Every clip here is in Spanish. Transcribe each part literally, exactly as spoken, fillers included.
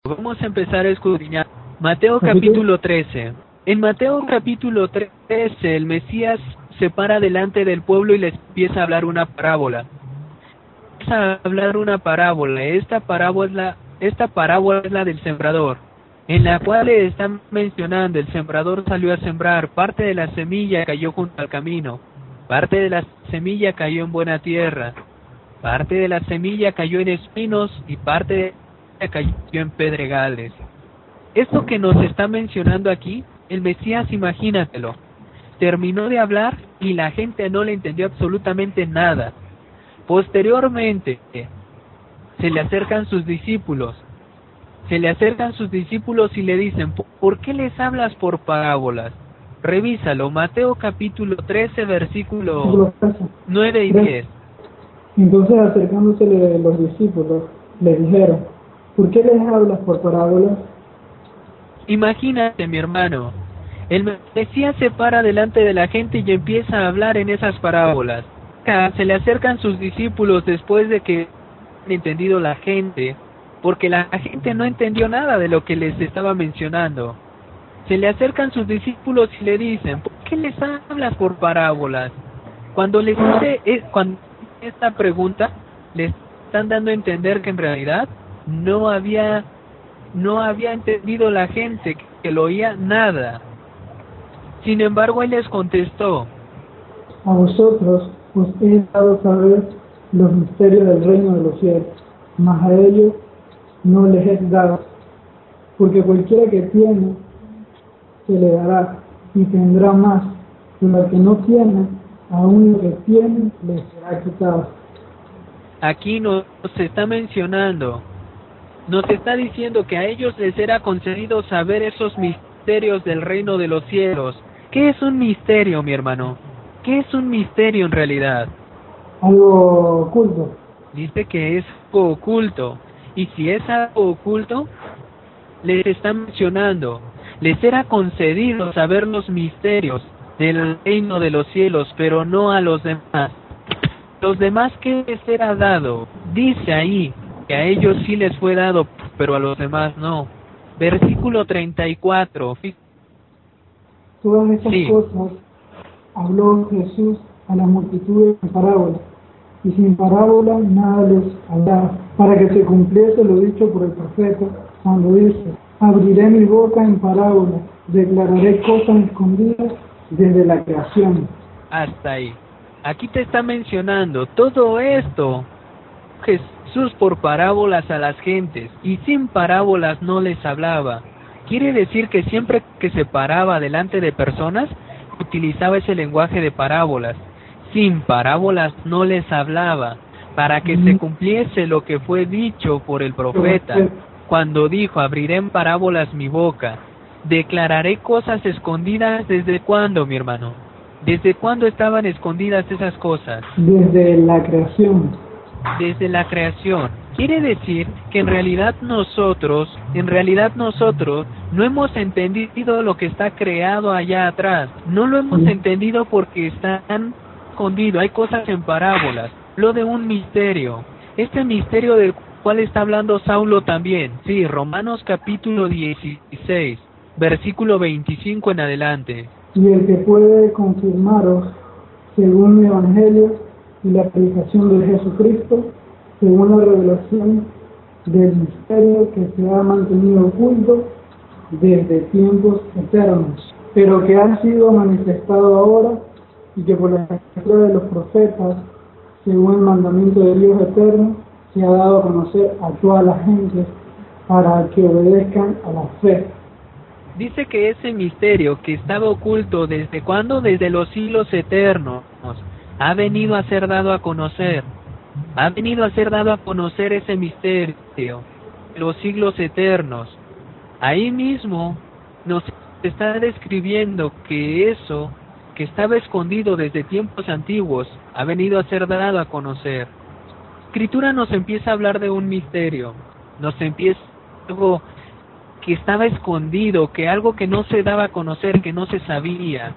Vamos a empezar a escudriñar. Mateo capítulo trece. En Mateo capítulo trece, el Mesías se para delante del pueblo y les empieza a hablar una parábola. Empieza a hablar una parábola. Esta parábola, esta parábola es la del sembrador, en la cual le están mencionando: el sembrador salió a sembrar, parte de la semilla cayó junto al camino, parte de la semilla cayó en buena tierra, parte de la semilla cayó en espinos y parte de la cayó en pedregales. Esto que nos está mencionando aquí, el Mesías, imagínatelo, terminó de hablar y la gente no le entendió absolutamente nada. Posteriormente, se le acercan sus discípulos, se le acercan sus discípulos y le dicen: ¿por qué les hablas por parábolas? Revísalo, Mateo capítulo trece, versículo nueve y diez. Entonces, acercándose los discípulos, le dijeron: ¿por qué les hablas por parábolas? Imagínate, mi hermano, el Mesías se para delante de la gente y empieza a hablar en esas parábolas. Se le acercan sus discípulos después de que han entendido la gente, porque la gente no entendió nada de lo que les estaba mencionando. Se le acercan sus discípulos y le dicen: ¿por qué les hablas por parábolas? Cuando les dice eh, cuando esta pregunta, les están dando a entender que en realidad no había no había entendido la gente, que, que lo oía nada. Sin embargo, él les contestó: a vosotros os he dado saber los misterios del reino de los cielos, mas a ellos no les he dado, porque cualquiera que tiene se le dará y tendrá más, pero al que no tiene, aún lo que tiene le será quitado. Aquí nos está mencionando, nos está diciendo que a ellos les era concedido saber esos misterios del reino de los cielos. ¿Qué es un misterio, mi hermano? ¿Qué es un misterio en realidad? Algo oculto. Dice que es algo oculto. Y si es algo oculto, les está mencionando, les era concedido saber los misterios del reino de los cielos, pero no a los demás. Los demás, ¿qué les era dado? Dice ahí que a ellos sí les fue dado, pero a los demás no. Versículo treinta y cuatro. Todas estas Sí. cosas habló Jesús a las multitudes en parábolas, y sin parábola nada les hablaba, para que se cumpliese lo dicho por el profeta, cuando dice: abriré mi boca en parábolas, declararé cosas escondidas desde la creación. Hasta ahí. Aquí te está mencionando todo esto. Jesús por parábolas a las gentes, y sin parábolas no les hablaba. Quiere decir que siempre que se paraba delante de personas, utilizaba ese lenguaje de parábolas. Sin parábolas no les hablaba, para que se cumpliese lo que fue dicho por el profeta, cuando dijo: abriré en parábolas mi boca, declararé cosas escondidas. ¿Desde cuándo, mi hermano? ¿Desde cuándo estaban escondidas esas cosas? Desde la creación. Desde la creación. Quiere decir que en realidad nosotros, en realidad nosotros no hemos entendido lo que está creado allá atrás. No lo hemos entendido porque están escondidos. Hay cosas en parábolas. Lo de un misterio. Este misterio del cual está hablando Saulo también. Sí, Romanos capítulo dieciséis, versículo veinticinco en adelante. Y el que puede confirmaros, según el Evangelio y la predicación de Jesucristo, según la revelación del misterio que se ha mantenido oculto desde tiempos eternos, pero que ha sido manifestado ahora, y que por la escritura de los profetas, según el mandamiento de Dios eterno, se ha dado a conocer a toda la gente para que obedezcan a la fe. Dice que ese misterio que estaba oculto desde cuándo, desde los siglos eternos, ha venido a ser dado a conocer. Ha venido a ser dado a conocer ese misterio, los siglos eternos. Ahí mismo nos está describiendo que eso que estaba escondido desde tiempos antiguos ha venido a ser dado a conocer. La Escritura nos empieza a hablar de un misterio, nos empieza algo que estaba escondido, que algo que no se daba a conocer, que no se sabía,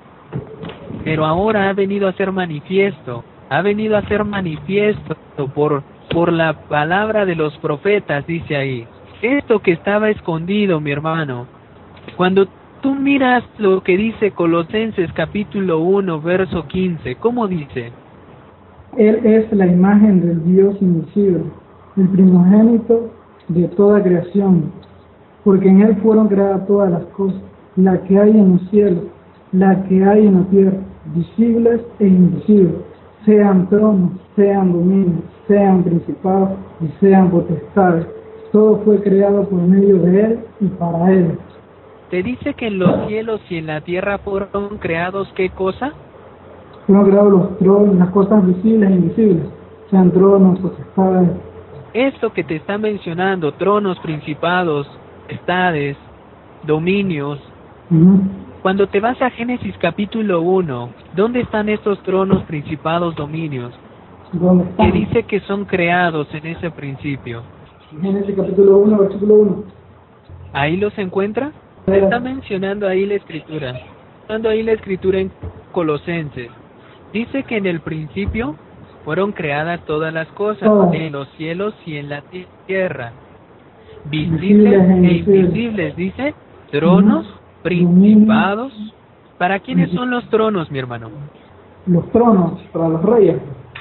pero ahora ha venido a ser manifiesto, ha venido a ser manifiesto por, por la palabra de los profetas, dice ahí. esto que estaba escondido, mi hermano. Cuando tú miras lo que dice Colosenses capítulo uno, verso quince, ¿cómo dice? Él es la imagen del Dios invisible, el primogénito de toda creación, porque en Él fueron creadas todas las cosas, la que hay en los cielos, la que hay en la tierra, visibles e invisibles, sean tronos, sean dominios, sean principados y sean potestades. Todo fue creado por medio de Él y para Él. Te dice que en los cielos y en la tierra fueron creados, ¿qué cosa? Fueron creados los tronos, las cosas visibles e invisibles, sean tronos, potestades. Esto que te está mencionando, tronos, principados, potestades, dominios. Uh-huh. Cuando te vas a Génesis capítulo uno, ¿dónde están estos tronos, principados, dominios? ¿Dónde están? Que dice que son creados en ese principio. Génesis capítulo uno, versículo uno. ¿Ahí los encuentra? Te está mencionando ahí la escritura. Está ahí la escritura en Colosenses. Dice que en el principio fueron creadas todas las cosas, Todas. en los cielos y en la tierra, visibles e invisibles, dice, tronos, uh-huh. principados. ¿Para quiénes son los tronos, mi hermano? Los tronos, para los reyes.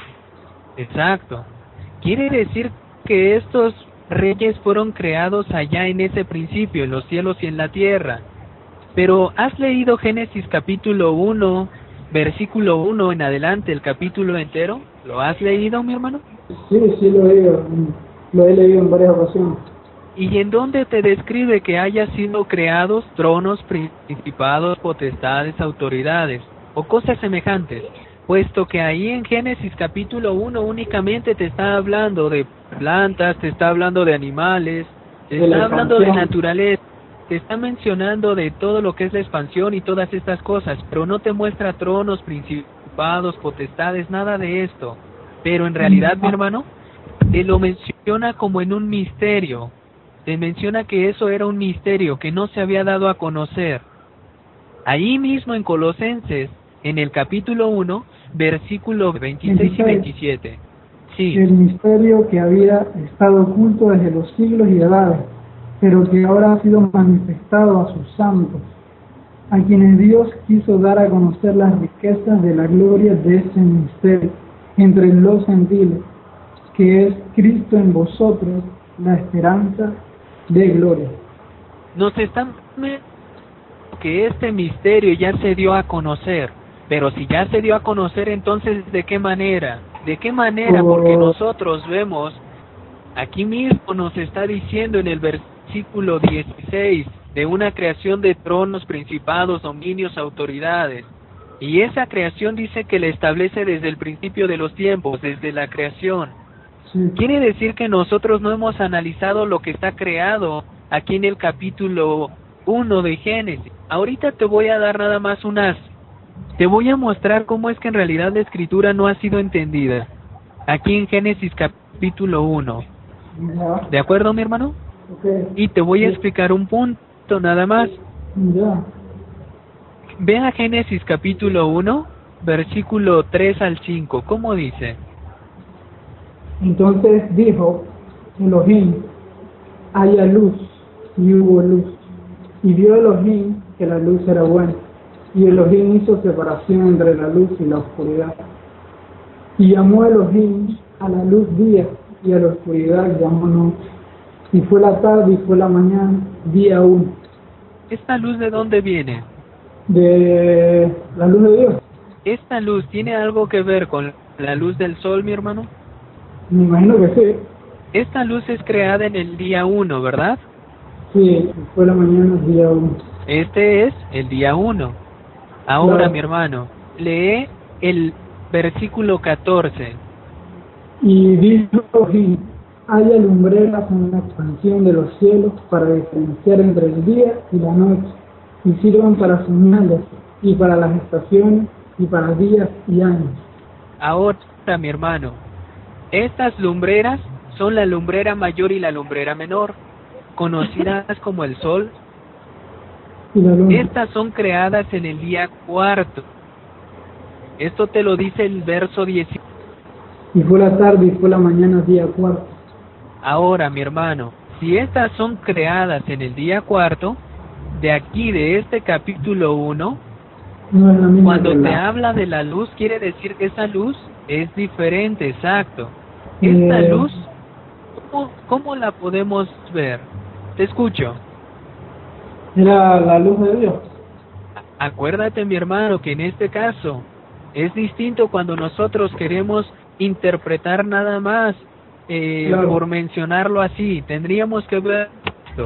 Exacto. Quiere decir que estos reyes fueron creados allá en ese principio, en los cielos y en la tierra. Pero ¿has leído Génesis capítulo uno, versículo uno en adelante, el capítulo entero? ¿Lo has leído, mi hermano? Sí, sí lo he leído. Lo he leído en varias ocasiones. ¿Y en dónde te describe que haya sido creados tronos, principados, potestades, autoridades o cosas semejantes? Puesto que ahí en Génesis capítulo uno únicamente te está hablando de plantas, te está hablando de animales, te está hablando de naturaleza, te está mencionando de todo lo que es la expansión y todas estas cosas, pero no te muestra tronos, principados, potestades, nada de esto. Pero en realidad, mi hermano, te lo menciona como en un misterio. Te menciona que eso era un misterio que no se había dado a conocer. Ahí mismo en Colosenses, en el capítulo uno, versículo veintiséis y veintisiete. Sí. El misterio que había estado oculto desde los siglos y edades, pero que ahora ha sido manifestado a sus santos, a quienes Dios quiso dar a conocer las riquezas de la gloria de ese misterio entre los gentiles, que es Cristo en vosotros, la esperanza de gloria. Nos están que este misterio ya se dio a conocer, pero si ya se dio a conocer, entonces ¿de qué manera? ¿De qué manera? Porque nosotros vemos, aquí mismo nos está diciendo en el versículo dieciséis, de una creación de tronos, principados, dominios, autoridades. Y esa creación dice que la establece desde el principio de los tiempos, desde la creación. Sí. Quiere decir que nosotros no hemos analizado lo que está creado aquí en el capítulo uno de Génesis. Ahorita te voy a dar nada más unas... Te voy a mostrar cómo es que en realidad la escritura no ha sido entendida. Aquí en Génesis capítulo uno. Ya. ¿De acuerdo, mi hermano? Okay. Y te voy a explicar un punto nada más. Ya. Ve a Génesis capítulo uno, versículo tres al cinco. ¿Cómo dice? Entonces dijo Elohim, haya luz, y hubo luz. Y vio Elohim que la luz era buena. Y Elohim hizo separación entre la luz y la oscuridad. Y llamó Elohim a la luz día, y a la oscuridad llamó noche. Y fue la tarde y fue la mañana, día uno. ¿Esta luz de dónde viene? De la luz de Dios. ¿Esta luz tiene algo que ver con la luz del sol, mi hermano? Me imagino que sí. Esta luz es creada en el día uno, ¿verdad? Sí, fue la mañana, día uno. Este es el día uno. Ahora, claro, mi hermano, lee el versículo catorce. Y dijo Elohim, haya lumbreras en la expansión de los cielos para diferenciar entre el día y la noche, y sirvan para señales, y para las estaciones, y para días y años. Ahora, mi hermano, estas lumbreras son la lumbrera mayor y la lumbrera menor, conocidas como el sol. Y la luna. Estas son creadas en el día cuarto. Esto te lo dice el verso diecisiete. Y fue la tarde y fue la mañana, día cuarto. Ahora, mi hermano, Si estas son creadas en el día cuarto, de aquí de este capítulo uno, No es la misma cuando que te la- habla de la luz, quiere decir que esa luz es diferente, exacto. Esta Eh, luz, ¿cómo, cómo la podemos ver? Te escucho. Era la luz de Dios. Acuérdate, mi hermano, que en este caso es distinto cuando nosotros queremos interpretar nada más, eh, Claro. por mencionarlo así. Tendríamos que ver esto.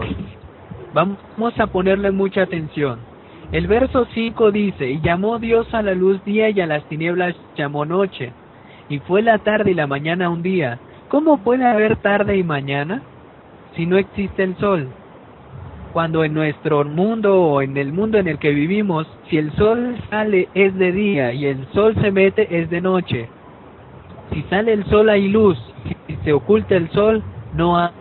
Vamos a ponerle mucha atención. El verso cinco dice, y llamó Dios a la luz día y a las tinieblas llamó noche. Y fue la tarde y la mañana un día. ¿Cómo puede haber tarde y mañana si no existe el sol? Cuando en nuestro mundo o en el mundo en el que vivimos, si el sol sale es de día y el sol se mete es de noche. Si sale el sol hay luz, si se oculta el sol no hay.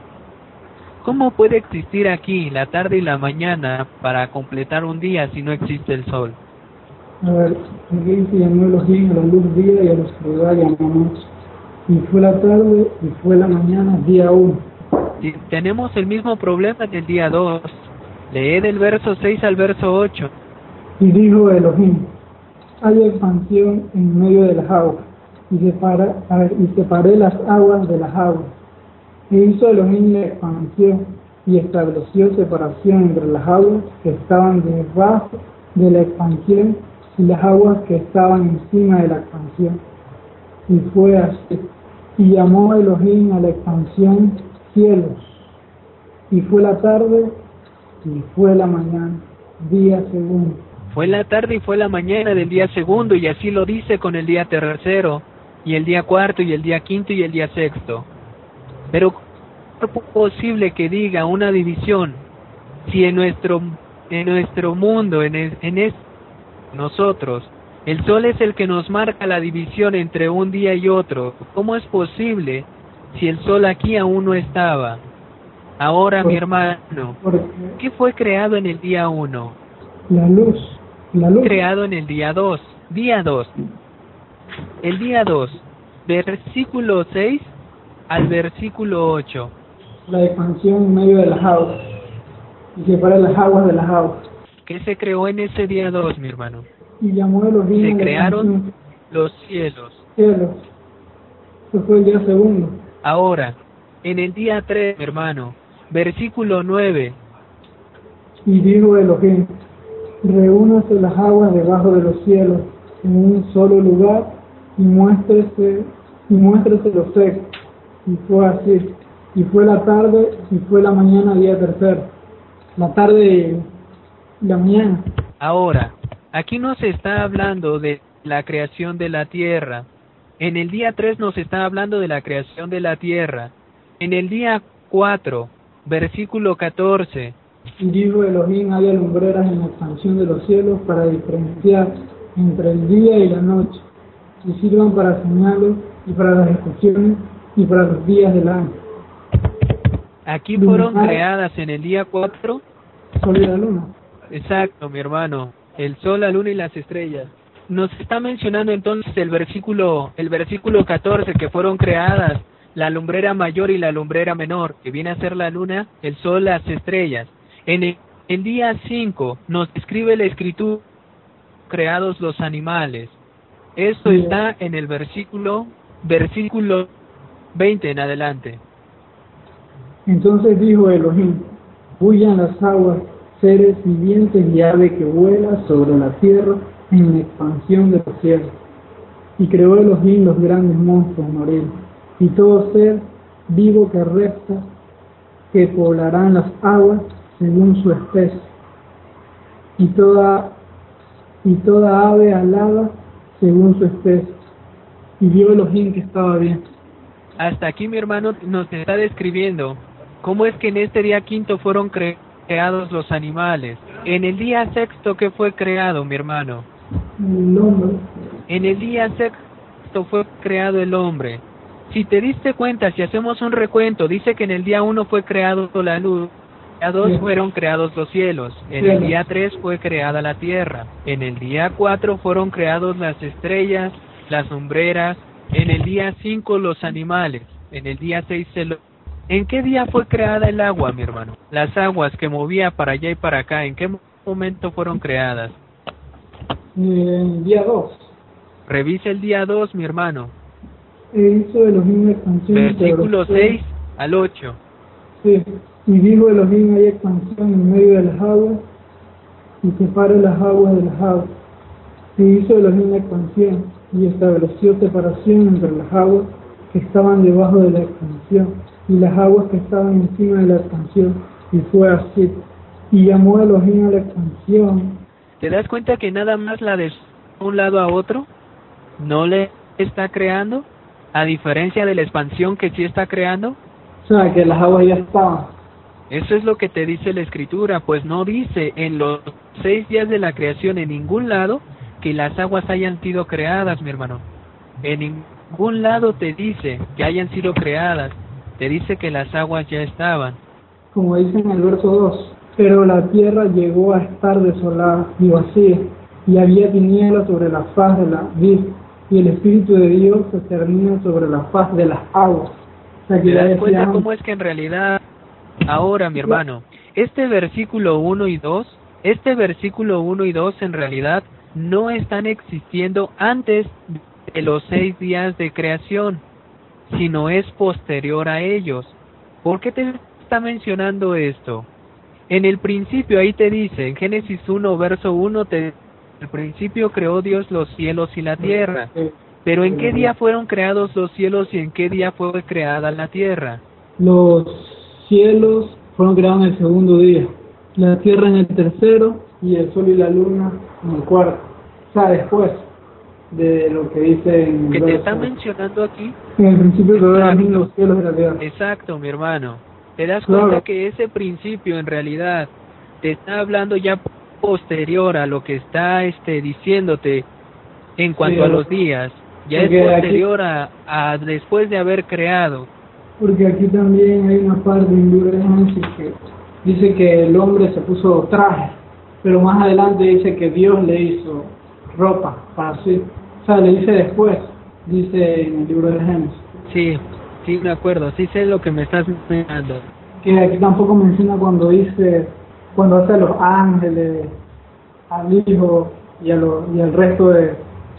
¿Cómo puede existir aquí la tarde y la mañana para completar un día si no existe el sol? A ver, aquí dice, llamó Elohim a la luz día y a la oscuridad llamó noche. Y fue la tarde y fue la mañana, día uno. Si tenemos el mismo problema en el día dos. Lee del verso seis al verso ocho. Y dijo Elohim, hay expansión en medio de las aguas, y, separa, a ver, y separé las aguas de las aguas. E hizo Elohim la expansión, y estableció separación entre las aguas que estaban debajo de la expansión y las aguas que estaban encima de la expansión. Y fue así. Y llamó Elohim a la expansión cielos. Y fue la tarde y fue la mañana, día segundo. Fue la tarde y fue la mañana del día segundo, y así lo dice con el día tercero, y el día cuarto, y el día quinto, y el día sexto. Pero ¿cómo es posible que diga una división si en nuestro en nuestro mundo, en, es, en es, nosotros, el sol es el que nos marca la división entre un día y otro? ¿Cómo es posible si el sol aquí aún no estaba? Ahora, mi hermano, Porque ¿qué fue creado en el día uno? la luz, la luz, Creado en el día dos. Día dos. El día dos, versículo seis al versículo ocho. la expansión en medio de las aguas, y separa las aguas de las aguas. ¿Qué se creó en ese día dos, mi hermano? Y llamó Elohim Se a la crearon expansión los cielos. cielos. Eso fue el día segundo. Ahora, en el día tres, mi hermano, versículo nueve. Y dijo Elohim, reúnase las aguas debajo de los cielos en un solo lugar y muéstrese, y muéstrese lo seco. Y fue así. Y fue la tarde y fue la mañana, día tercero. La tarde y la mañana. Ahora, aquí nos está hablando de la creación de la tierra. En el día tres nos está hablando de la creación de la tierra. En el día cuatro, versículo catorce. Y dijo Elohim, haya lumbreras en la expansión de los cielos para diferenciar entre el día y la noche, y sirvan para señales y para las estaciones y para los días del año. Aquí fueron Luminares, creadas en el día cuatro. sol y la luna. Exacto, mi hermano. El sol, la luna y las estrellas. Nos está mencionando entonces el versículo, el versículo catorce, que fueron creadas la lumbrera mayor y la lumbrera menor, que viene a ser la luna, el sol, las estrellas. En el, el día cinco nos describe la escritura, creados los animales. Esto Sí. está en el versículo, versículo veinte en adelante. Entonces dijo Elohim, bullan las aguas, seres vivientes y ave que vuela sobre la tierra en la expansión de los cielos. Y creó Elohim los grandes monstruos marinos, y todo ser vivo que resta, que poblarán las aguas según su especie, y toda, y toda ave alada según su especie. Y vio Elohim que estaba bien. Hasta aquí, mi hermano, nos está describiendo cómo es que en este día quinto fueron cre creados los animales. En el día sexto, ¿qué fue creado, mi hermano? El hombre. En el día sexto fue creado el hombre. Si te diste cuenta, si hacemos un recuento, dice que en el día uno fue creado la luz, en el día dos fueron creados los cielos, en el día tres fue creada la tierra, en el día cuatro fueron creados las estrellas, las lumbreras, en el día cinco los animales, en el día seis el ¿En qué día fue creada el agua, mi hermano? Las aguas que movía para allá y para acá, ¿en qué momento fueron creadas? Eh, día dos. Revisa el día dos, mi hermano. E hizo Elohim expansión. Versículo seis al ocho. Sí. Y dijo Elohim: hay expansión en medio de las aguas, y separe las aguas de las aguas. Y hizo Elohim expansión, y estableció separación entre las aguas que estaban debajo de la expansión, y las aguas que estaban encima de la expansión, y fue así. Y llamó Elohim a la expansión. ¿Te das cuenta que nada más la de un lado a otro no le está creando? A diferencia de la expansión que sí está creando. O sea, que las aguas ya estaban. Eso es lo que te dice la Escritura, pues no dice en los seis días de la creación en ningún lado que las aguas hayan sido creadas, mi hermano. En ningún lado te dice que hayan sido creadas, te dice que las aguas ya estaban. Como dice en el verso dos, pero la tierra llegó a estar desolada y vacía, y había tinieblas sobre la faz de la vid, y el Espíritu de Dios se cernía sobre la faz de las aguas. O sea, que ¿Te ya das cuenta decían, cómo es que en realidad, ahora mi hermano, este versículo uno y dos, este versículo uno y dos en realidad no están existiendo antes de los seis días de creación, sino es posterior a ellos? ¿Por qué te está mencionando esto? En el principio, ahí te dice, en Génesis uno, verso uno, te en el principio creó Dios los cielos y la tierra. Pero ¿en qué día fueron creados los cielos y en qué día fue creada la tierra? los cielos fueron creados en el segundo día, la tierra en el tercero, y el sol y la luna en el cuarto. O sea, después de lo que dice en el Que te verso. está mencionando aquí. En el principio creó Exacto. los cielos y la tierra. Exacto, mi hermano. ¿Te das Claro. cuenta que ese principio en realidad te está hablando ya posterior a lo que está este diciéndote en cuanto Sí, a los días? Ya es porque aquí- posterior a, a después de haber creado. Porque aquí también hay una parte en el libro de Génesis que dice que el hombre se puso traje, pero más adelante dice que Dios le hizo ropa para sí. O sea, le dice después, dice en el libro de Génesis. Sí, sí me acuerdo, sí sé lo que me estás mencionando. Que aquí tampoco menciona cuando dice, cuando hace a los ángeles, al Hijo y, a lo, y al resto de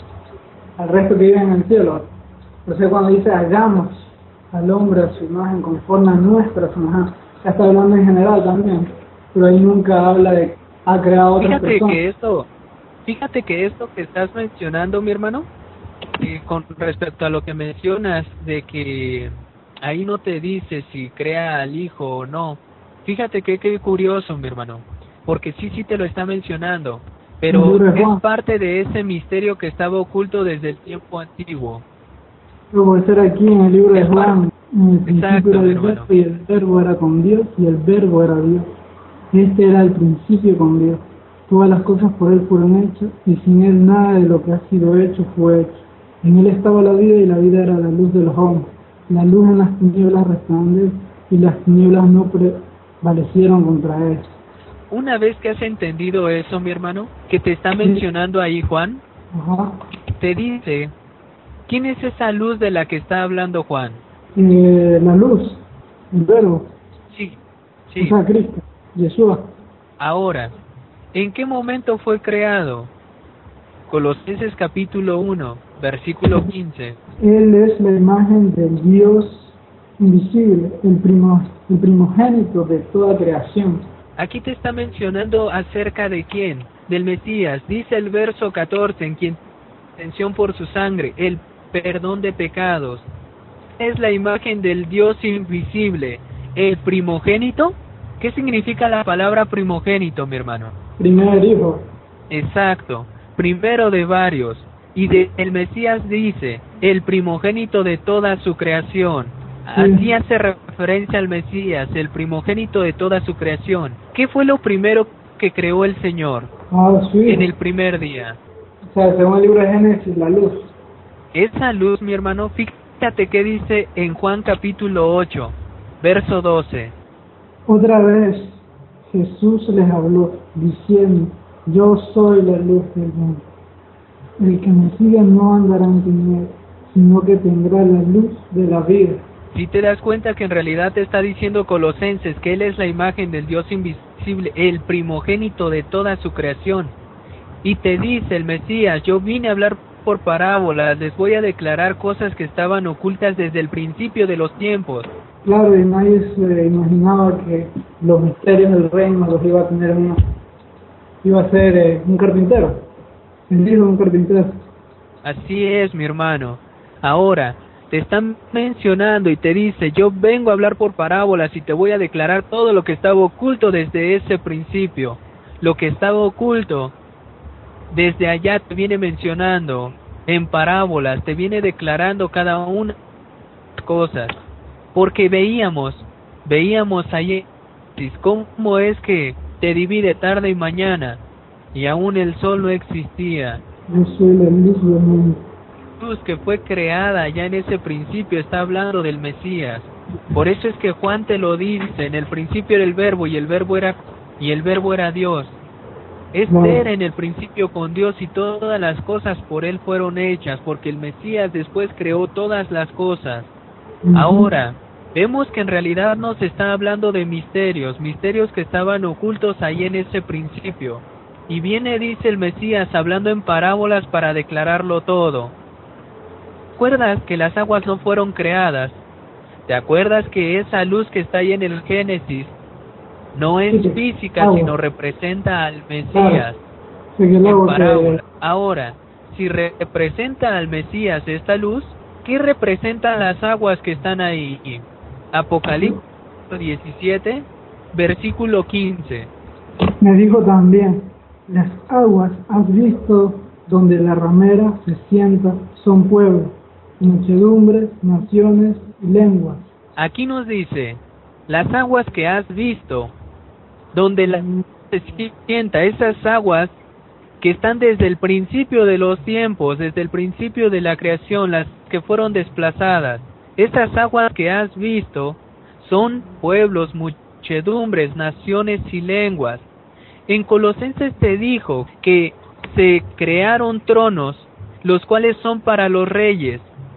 al resto que viven en el cielo. O sea, cuando dice hagamos al hombre a su imagen conforme a nuestra semejanza, ya está hablando en general también, pero ahí nunca habla de ha creado otras Fíjate personas. que esto, fíjate que esto que estás mencionando, mi hermano, eh, con respecto a lo que mencionas de que ahí no te dice si crea al hijo o no. Fíjate que qué curioso, mi hermano, porque sí, sí te lo está mencionando, En el pero libro de es Juan, parte de ese misterio que estaba oculto desde el tiempo antiguo. pero por ser aquí en el libro de Es par- Juan, en el principio Exacto, era mi el hermano. verbo y el verbo era con Dios y el verbo era Dios. Este era el principio con Dios. Todas las cosas por Él fueron hechas, y sin Él nada de lo que ha sido hecho fue hecho. En Él estaba la vida, y la vida era la luz de los hombres. La luz en las tinieblas resplandece, y las tinieblas no prevalecieron contra Él. Una vez que has entendido eso, mi hermano, que te está mencionando ahí Juan, Ajá. te dice, ¿quién es esa luz de la que está hablando Juan? Eh, la luz, el verbo, Sí, o sí. sea, Cristo, Yeshua. Ahora, ¿en qué momento fue creado? Colosenses capítulo uno, versículo quince. Él es la imagen del Dios invisible, el, primo, el primogénito de toda creación. Aquí te está mencionando acerca de quién, del Mesías. Dice el verso catorce, en quien redención por su sangre, el perdón de pecados. Es la imagen del Dios invisible, el primogénito. ¿Qué significa la palabra primogénito, mi hermano? Primer hijo. Exacto, primero de varios. Y de el Mesías dice, el primogénito de toda su creación. Así hace referencia al Mesías, el primogénito de toda su creación. ¿Qué fue lo primero que creó el Señor Ah, sí. en el primer día? O sea, según el libro de Génesis, la luz. Esa luz, mi hermano, fíjate qué dice en Juan capítulo ocho, verso doce. Otra vez Jesús les habló, diciendo, yo soy la luz del mundo. El que me siga no andará en tinieblas, sino que tendrá la luz de la vida. Si te das cuenta que en realidad te está diciendo Colosenses que Él es la imagen del Dios invisible, el primogénito de toda su creación. Y te dice el Mesías, yo vine a hablar por parábolas, les voy a declarar cosas que estaban ocultas desde el principio de los tiempos. Claro, y nadie se imaginaba que los misterios del reino los iba a tener uno. Iba a ser eh, un carpintero, el hijo de un carpintero. Así es, mi hermano. Ahora, te están mencionando y te dice, yo vengo a hablar por parábolas y te voy a declarar todo lo que estaba oculto desde ese principio. Lo que estaba oculto, desde allá te viene mencionando, en parábolas, te viene declarando cada una de las cosas. Porque veíamos, veíamos ayer, cómo es que te divide tarde y mañana, y aún el sol no existía. Yo soy la luz del mundo. Luz que fue creada ya en ese principio está hablando del Mesías. Por eso es que Juan te lo dice, en el principio era el verbo y el verbo era y el verbo era Dios. Este Claro. era en el principio con Dios y todas las cosas por él fueron hechas, porque el Mesías después creó todas las cosas. Ujú. Ahora, vemos que en realidad nos está hablando de misterios, misterios que estaban ocultos ahí en ese principio. Y viene, dice el Mesías, hablando en parábolas para declararlo todo. ¿Te acuerdas que las aguas no fueron creadas? ¿Te acuerdas que esa luz que está ahí en el Génesis no es Sí, física, agua. sino representa al Mesías Claro. Sí, que el en agua que- parábola? Ahora, si representa al Mesías esta luz, ¿qué representan las aguas que están ahí? Apocalipsis diecisiete, versículo quince. Me dijo también, las aguas has visto donde la ramera se sienta, son pueblos, muchedumbres, naciones y lenguas. Aquí nos dice, las aguas que has visto, donde la se sienta, esas aguas que están desde el principio de los tiempos, desde el principio de la creación, las que fueron desplazadas. Esas aguas que has visto son pueblos, muchedumbres, naciones y lenguas. En Colosenses te dijo que se crearon tronos, los cuales son para los reyes,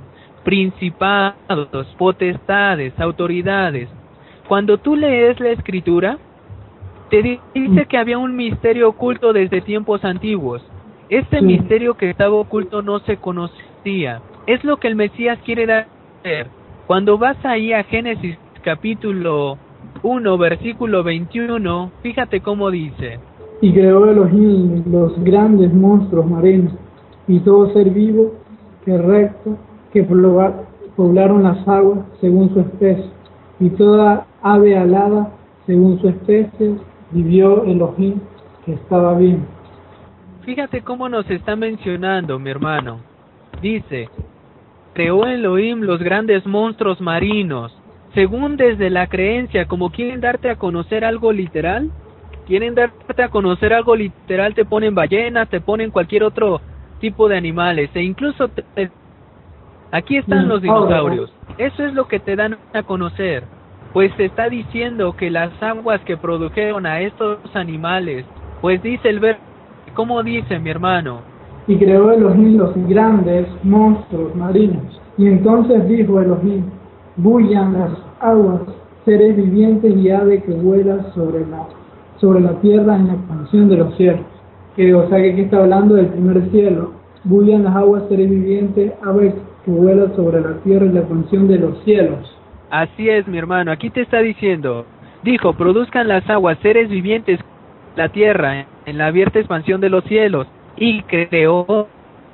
principados, potestades, autoridades. Cuando tú lees la Escritura, te dice que había un misterio oculto desde tiempos antiguos. Este Sí. misterio que estaba oculto no se conocía. Es lo que el Mesías quiere dar. Cuando vas ahí a Génesis capítulo uno, versículo veintiuno, fíjate cómo dice. Y creó Elohim los grandes monstruos marinos y todo ser vivo que recto que pobla- poblaron las aguas según su especie, y toda ave alada según su especie, y vio Elohim que estaba bien. Fíjate cómo nos está mencionando, mi hermano. Dice, creó Elohim los grandes monstruos marinos, según desde la creencia, como quieren darte a conocer algo literal, quieren darte a conocer algo literal, te ponen ballenas, te ponen cualquier otro tipo de animales, e incluso te, te- aquí están los dinosaurios. Eso es lo que te dan a conocer, pues te está diciendo que las aguas que produjeron a estos animales, pues dice el verbo, ¿cómo dice mi hermano? Y creó Elohim los grandes monstruos marinos. Y entonces dijo Elohim, bullan las aguas, seres vivientes y ave que vuela sobre la, sobre la tierra en la expansión de los cielos. Que, o sea que aquí está hablando del primer cielo. Bullan las aguas, seres vivientes, ave que vuela sobre la tierra en la expansión de los cielos. Así es, mi hermano, aquí te está diciendo, dijo, produzcan las aguas, seres vivientes, la tierra, en la abierta expansión de los cielos, y creó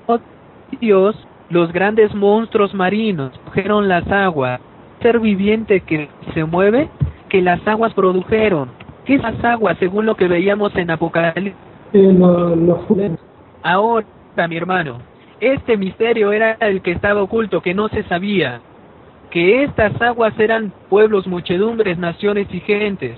Dios los grandes monstruos marinos, produjeron las aguas, ser viviente que se mueve, que las aguas produjeron. ¿Qué es las aguas, según lo que veíamos en Apocalipsis? Eh, lo- los fuleros. Ahora, mi hermano, este misterio era el que estaba oculto, que no se sabía, que estas aguas eran pueblos, muchedumbres, naciones y gentes.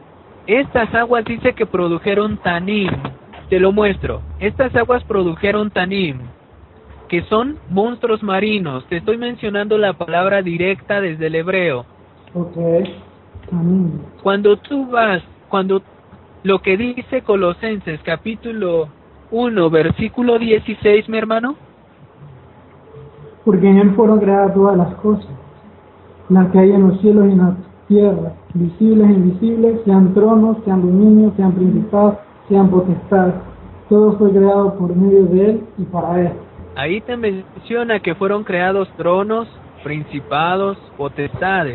Estas aguas dice que produjeron Tanim, te lo muestro, estas aguas produjeron Tanim, que son monstruos marinos, te estoy mencionando la palabra directa desde el hebreo. Ok. También. Cuando tú vas, cuando lo que dice Colosenses capítulo uno, versículo dieciséis, mi hermano, Porque en él fueron creadas todas las cosas, las que hay en los cielos y en la tierra, visibles e invisibles, sean tronos, sean dominios, sean principados, sean potestades. Todo fue creado por medio de Él y para Él. Ahí te menciona que fueron creados tronos, principados, potestades.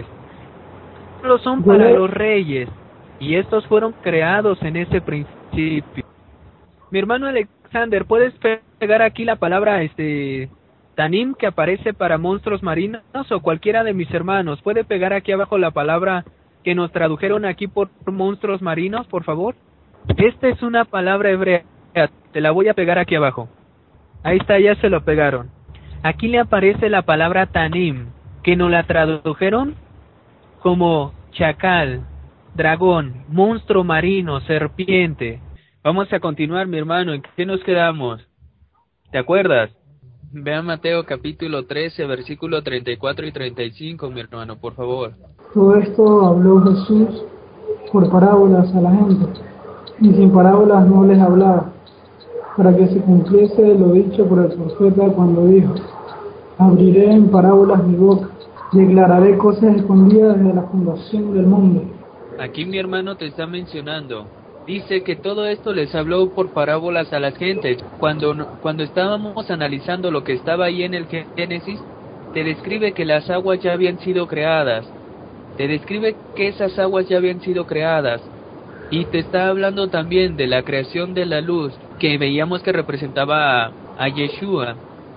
Solo son para los reyes, y estos fueron creados en ese principio. Mi hermano Alexander, ¿puedes pegar aquí la palabra este Tanim que aparece para monstruos marinos? O cualquiera de mis hermanos, ¿puede pegar aquí abajo la palabra que nos tradujeron aquí por monstruos marinos, por favor? Esta es una palabra hebrea, te la voy a pegar aquí abajo. Ahí está, ya se lo pegaron. Aquí le aparece la palabra Tanim, que nos la tradujeron como chacal, dragón, monstruo marino, serpiente. Vamos a continuar, mi hermano. ¿En qué nos quedamos? ¿Te acuerdas? Vean Mateo capítulo trece, versículo treinta y cuatro y treinta y cinco, mi hermano, por favor. Todo esto habló Jesús por parábolas a la gente, y sin parábolas no les hablaba, para que se cumpliese lo dicho por el profeta cuando dijo: abriré en parábolas mi boca, declararé cosas escondidas desde la fundación del mundo. Aquí mi hermano te está mencionando. Dice que todo esto les habló por parábolas a las gentes. Cuando, cuando estábamos analizando lo que estaba ahí en el Génesis, te describe que las aguas ya habían sido creadas. Te describe que esas aguas ya habían sido creadas. Y te está hablando también de la creación de la luz, que veíamos que representaba a, a Yeshua.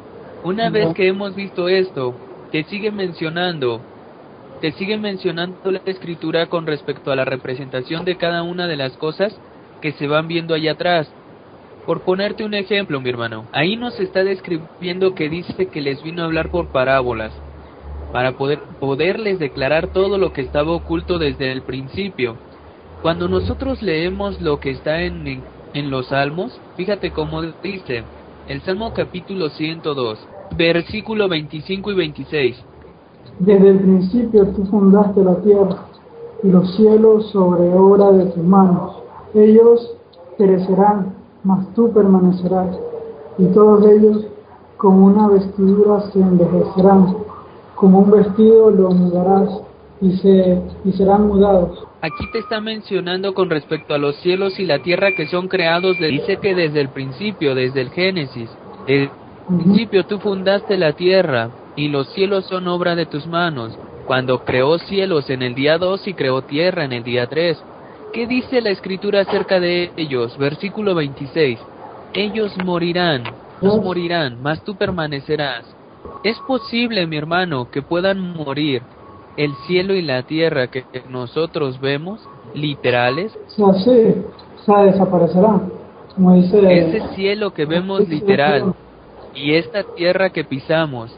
Una vez que hemos visto esto, te sigue mencionando, te sigue mencionando la escritura con respecto a la representación de cada una de las cosas que se van viendo allá atrás. Por ponerte un ejemplo, mi hermano, ahí nos está describiendo que dice que les vino a hablar por parábolas, para poder poderles declarar todo lo que estaba oculto desde el principio. Cuando nosotros leemos lo que está en, en, en los Salmos, fíjate cómo dice, el Salmo capítulo ciento dos, versículo veinticinco y veintiséis. Desde el principio tú fundaste la tierra, y los cielos sobre obra de tus manos. Ellos perecerán, mas tú permanecerás, y todos ellos como una vestidura se envejecerán, como un vestido lo mudarás, y, se, y serán mudados. Aquí te está mencionando con respecto a los cielos y la tierra que son creados, de, dice que desde el principio, desde el Génesis, desde el uh-huh. principio tú fundaste la tierra, y los cielos son obra de tus manos, cuando creó cielos en el día dos y creó tierra en el día tres. ¿Qué dice la escritura acerca de ellos? Versículo veintiséis, ellos morirán, ellos morirán, mas tú permanecerás. Es posible, mi hermano, que puedan morir el cielo y la tierra que nosotros vemos, literales. O sea, sí, o sea, desaparecerán, como dice... Ese cielo que vemos literal y esta tierra que pisamos,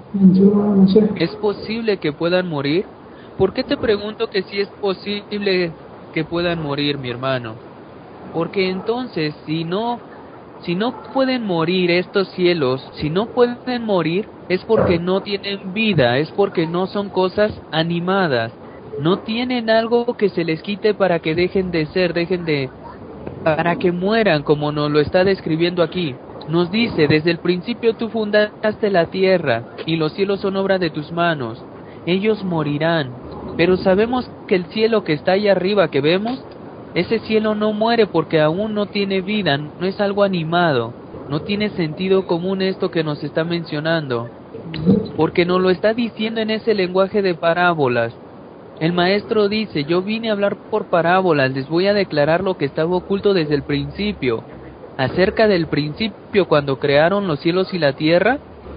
no sé. ¿es posible que puedan morir? ¿Por qué te pregunto que si es posible que puedan morir, mi hermano? Porque entonces, si no, si no pueden morir estos cielos, si no pueden morir, es porque no tienen vida, es porque no son cosas animadas, no tienen algo que se les quite para que dejen de ser, dejen de, para que mueran, como nos lo está describiendo aquí. Nos dice, desde el principio tú fundaste la tierra, y los cielos son obra de tus manos. Ellos morirán, pero sabemos que el cielo que está ahí arriba que vemos, ese cielo no muere porque aún no tiene vida, no es algo animado, no tiene sentido común esto que nos está mencionando, porque nos lo está diciendo en ese lenguaje de parábolas. El maestro dice, yo vine a hablar por parábolas, les voy a declarar lo que estaba oculto desde el principio. Acerca del principio, cuando crearon los cielos y la tierra,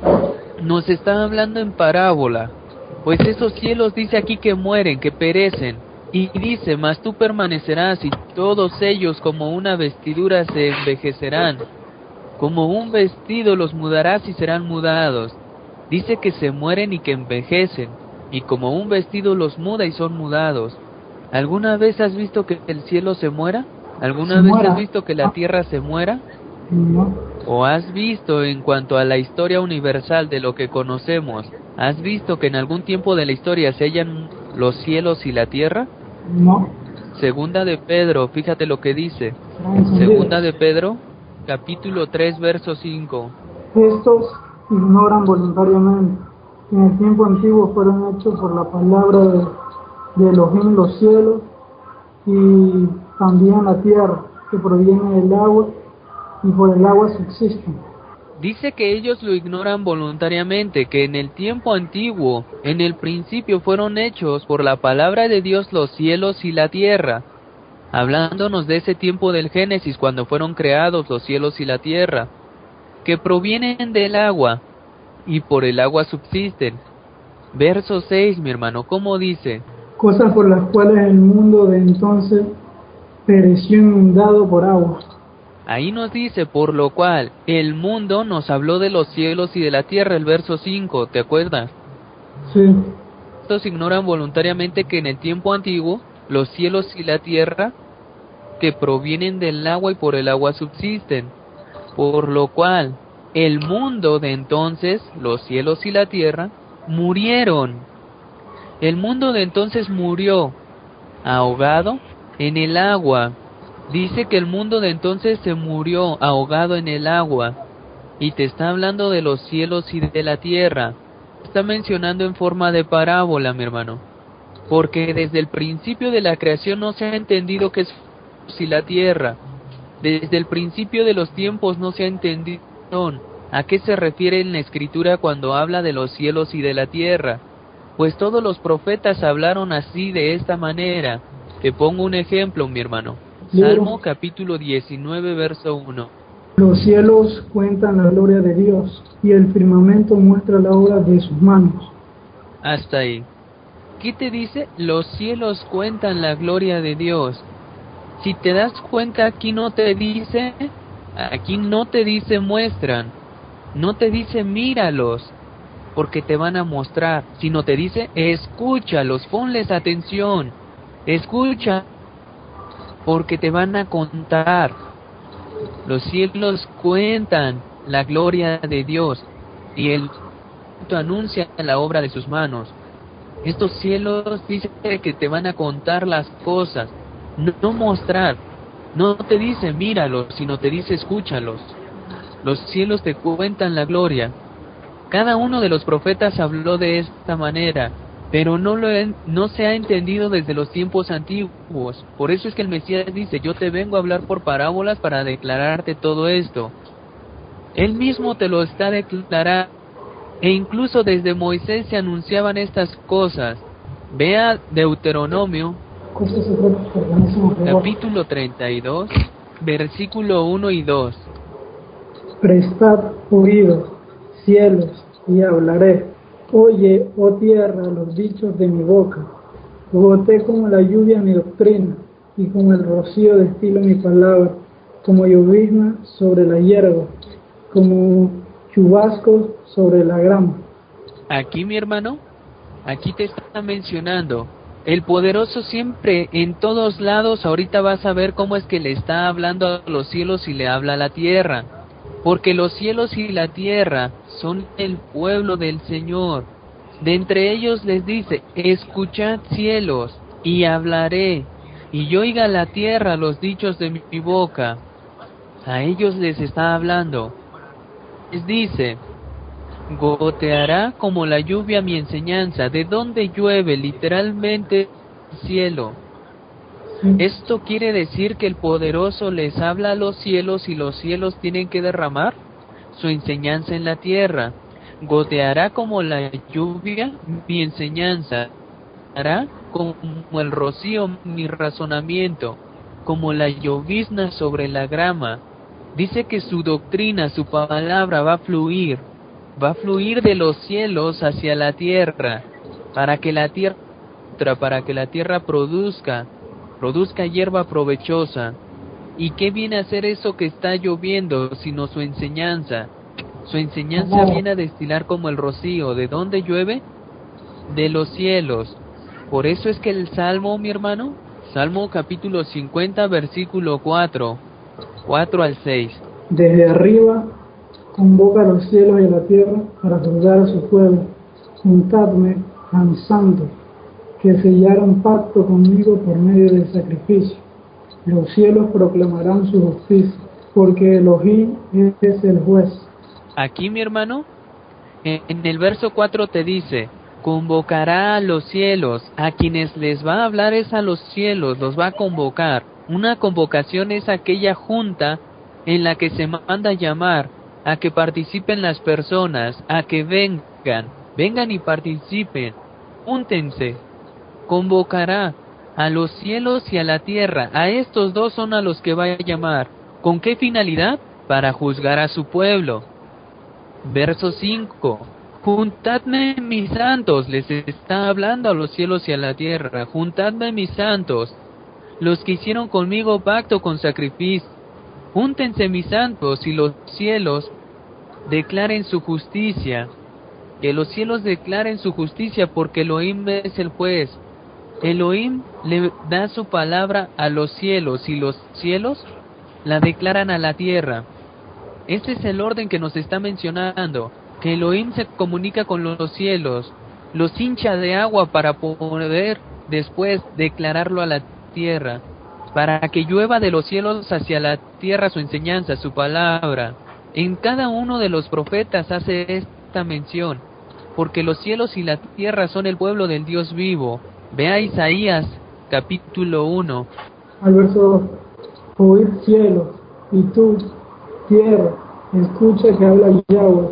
nos está hablando en parábola. Pues esos cielos dice aquí que mueren, que perecen. Y dice, mas tú permanecerás, y todos ellos como una vestidura se envejecerán. Como un vestido los mudarás y serán mudados. Dice que se mueren y que envejecen, y como un vestido los muda y son mudados. ¿Alguna vez has visto que el cielo se muera? ¿Alguna vez has visto que la tierra se muera? No. ¿O has visto, en cuanto a la historia universal de lo que conocemos, has visto que en algún tiempo de la historia se hallan los cielos y la tierra? No. Segunda de Pedro, fíjate lo que dice. Segunda de Pedro, capítulo tres, verso cinco. Estos ignoran voluntariamente En el tiempo antiguo fueron hechos por la palabra de, de Elohim los cielos y también la tierra, que proviene del agua, y por el agua subsisten. Dice que ellos lo ignoran voluntariamente, que en el tiempo antiguo, en el principio fueron hechos por la palabra de Dios los cielos y la tierra, hablándonos de ese tiempo del Génesis cuando fueron creados los cielos y la tierra, que provienen del agua, y por el agua subsisten. Verso seis, mi hermano, ¿cómo dice? Cosas por las cuales el mundo de entonces pereció inundado por agua. Ahí nos dice, por lo cual, el mundo nos habló de los cielos y de la tierra, el verso cinco, ¿te acuerdas? Sí. Estos ignoran voluntariamente que en el tiempo antiguo, los cielos y la tierra, que provienen del agua y por el agua subsisten, por lo cual, el mundo de entonces, los cielos y la tierra, murieron. El mundo de entonces murió, ahogado en el agua. Dice que el mundo de entonces se murió ahogado en el agua, y te está hablando de los cielos y de la tierra. Está mencionando en forma de parábola, mi hermano, porque desde el principio de la creación no se ha entendido qué es si la tierra. Desde el principio de los tiempos no se ha entendido a qué se refiere en la escritura cuando habla de los cielos y de la tierra, pues todos los profetas hablaron así, de esta manera. Te pongo un ejemplo, mi hermano. Salmo capítulo diecinueve, verso uno. Los cielos cuentan la gloria de Dios, y el firmamento muestra la obra de sus manos. Hasta ahí. ¿Qué te dice? Los cielos cuentan la gloria de Dios. Si te das cuenta, aquí no te dice, aquí no te dice muestran, no te dice míralos, porque te van a mostrar, sino te dice escúchalos, ponles atención, escucha, porque te van a contar. Los cielos cuentan la gloria de Dios, y el anuncia la obra de sus manos. Estos cielos dicen que te van a contar las cosas, no, no mostrar. No te dice míralos, sino te dice escúchalos. Los cielos te cuentan la gloria. Cada uno de los profetas habló de esta manera, pero no, lo he, no se ha entendido desde los tiempos antiguos. Por eso es que el Mesías dice, yo te vengo a hablar por parábolas para declararte todo esto. Él mismo te lo está declarando, e incluso desde Moisés se anunciaban estas cosas. Vea Deuteronomio, capítulo treinta y dos, versículo uno y dos. Prestad oídos, cielos, y hablaré. Oye, oh tierra, los dichos de mi boca. Goté como la lluvia mi doctrina, y como el rocío destilo mi palabra, como llovizna sobre la hierba, como chubascos sobre la grama. Aquí, mi hermano, aquí te está mencionando el poderoso siempre, en todos lados. Ahorita vas a ver cómo es que le está hablando a los cielos y le habla a la tierra, porque los cielos y la tierra son el pueblo del Señor. De entre ellos les dice, escuchad cielos, y hablaré, y yo oiga la tierra los dichos de mi boca. A ellos les está hablando. Les dice, goteará como la lluvia mi enseñanza. ¿De dónde llueve? Literalmente el cielo. Esto quiere decir que el poderoso les habla a los cielos y los cielos tienen que derramar su enseñanza en la tierra. Goteará como la lluvia mi enseñanza, hará como el rocío mi razonamiento, como la llovizna sobre la grama. Dice que su doctrina, su palabra va a fluir, va a fluir de los cielos hacia la tierra, para que la tierra, para que la tierra produzca, produzca hierba provechosa. ¿Y qué viene a hacer eso que está lloviendo, sino su enseñanza? Su enseñanza viene a destilar como el rocío. ¿De dónde llueve? De los cielos. Por eso es que el Salmo, mi hermano, Salmo capítulo cincuenta, versículo cuatro, cuatro al seis. Desde arriba convoca a los cielos y a la tierra para juzgar a su pueblo. Juntadme, danzando, que sellaron pacto conmigo por medio del sacrificio. Los cielos proclamarán su justicia, porque Elohim es el juez. Aquí, mi hermano, En el verso cuatro te dice, convocará a los cielos, a quienes les va a hablar es a los cielos, los va a convocar. Una convocación es aquella junta en la que se manda llamar a que participen las personas, a que vengan, vengan y participen, júntense. Convocará a los cielos y a la tierra, a estos dos son a los que va a llamar. ¿Con qué finalidad? Para juzgar a su pueblo. Verso cinco. Juntadme mis santos, les está hablando a los cielos y a la tierra. Juntadme mis santos, los que hicieron conmigo pacto con sacrificio. Júntense mis santos y los cielos declaren su justicia. Que los cielos declaren su justicia porque Elohim es el juez. Elohim le da su palabra a los cielos y los cielos la declaran a la tierra. Este es el orden que nos está mencionando, que Elohim se comunica con los cielos, los hincha de agua para poder después declararlo a la tierra, para que llueva de los cielos hacia la tierra su enseñanza, su palabra. En cada uno de los profetas hace esta mención, porque los cielos y la tierra son el pueblo del Dios vivo. Vea Isaías capítulo uno. Al verso dos. Oíd cielos, y tú, tierra, escucha que habla Yahweh.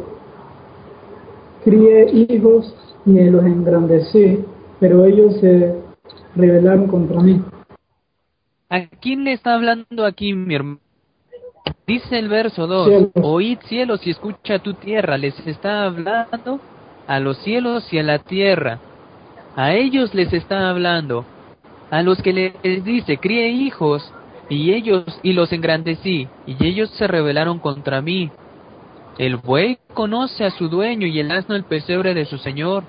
Crié hijos y los engrandecí, pero ellos se rebelaron contra mí. ¿A quién le está hablando aquí, mi hermano? Dice el verso dos, Cielos. oíd cielos y escucha tu tierra. Les está hablando a los cielos y a la tierra. A ellos les está hablando. A los que les dice, crié hijos, y ellos, y los engrandecí, y ellos se rebelaron contra mí. El buey conoce a su dueño, y el asno el pesebre de su señor.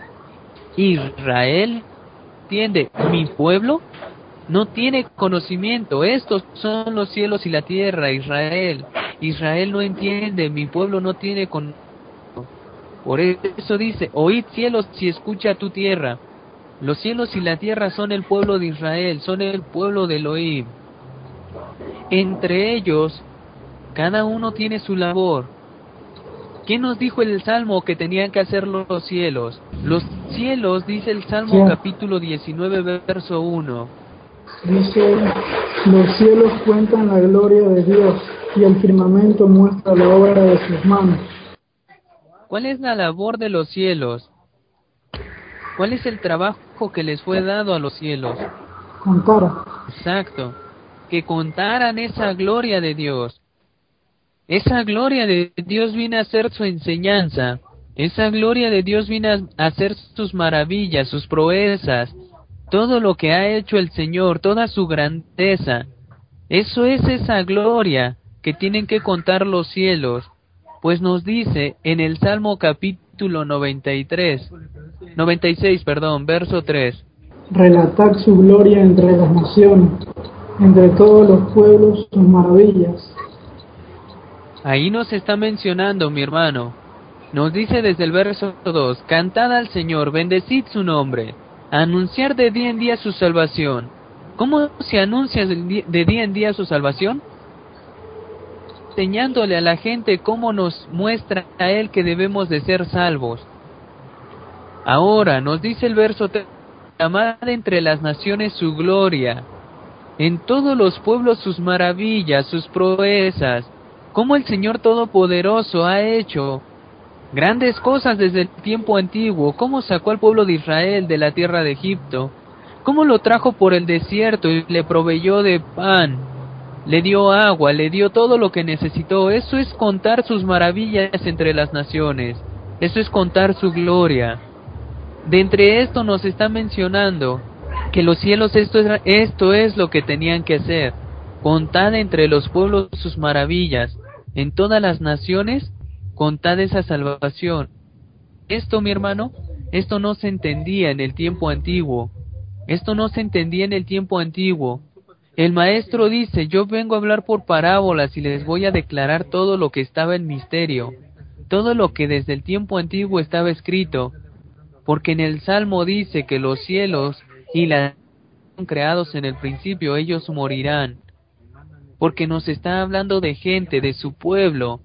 Israel entiende, mi pueblo no tiene conocimiento. Estos son los cielos y la tierra, Israel. Israel no entiende, mi pueblo no tiene conocimiento. Por eso dice, oíd cielos y escucha tu tierra. Los cielos y la tierra son el pueblo de Israel, son el pueblo de Elohim. Entre ellos, cada uno tiene su labor. ¿Qué nos dijo el Salmo que tenían que hacer los cielos? Los cielos, dice el Salmo Yeah. capítulo diecinueve, verso uno. Dice, los cielos cuentan la gloria de Dios, y el firmamento muestra la obra de sus manos. ¿Cuál es la labor de los cielos? ¿Cuál es el trabajo que les fue dado a los cielos? Contara. Exacto, que contaran esa gloria de Dios. Esa gloria de Dios viene a ser su enseñanza. Esa gloria de Dios viene a hacer sus maravillas, sus proezas, todo lo que ha hecho el Señor, toda su grandeza. Eso es esa gloria que tienen que contar los cielos, pues nos dice en el Salmo capítulo noventa y tres, noventa y seis, perdón, verso tres. Relatad su gloria entre las naciones, entre todos los pueblos sus maravillas. Ahí nos está mencionando, mi hermano. Nos dice desde el verso dos, cantad al Señor, bendecid su nombre, anunciar de día en día su salvación. ¿Cómo se anuncia de día en día su salvación? Enseñándole a la gente cómo nos muestra a Él que debemos de ser salvos. Ahora, nos dice el verso tres, amad entre las naciones su gloria, en todos los pueblos sus maravillas, sus proezas, cómo el Señor Todopoderoso ha hecho grandes cosas desde el tiempo antiguo, cómo sacó al pueblo de Israel de la tierra de Egipto, cómo lo trajo por el desierto y le proveyó de pan, le dio agua, le dio todo lo que necesitó. Eso es contar sus maravillas entre las naciones, eso es contar su gloria. De entre esto nos está mencionando que los cielos esto es, esto es lo que tenían que hacer, contar entre los pueblos sus maravillas, en todas las naciones contad esa salvación. Esto, mi hermano, esto no se entendía en el tiempo antiguo. Esto no se entendía en el tiempo antiguo. El maestro dice, yo vengo a hablar por parábolas y les voy a declarar todo lo que estaba en misterio, todo lo que desde el tiempo antiguo estaba escrito, porque en el Salmo dice que los cielos y la son creados en el principio, ellos morirán, porque nos está hablando de gente, de su pueblo,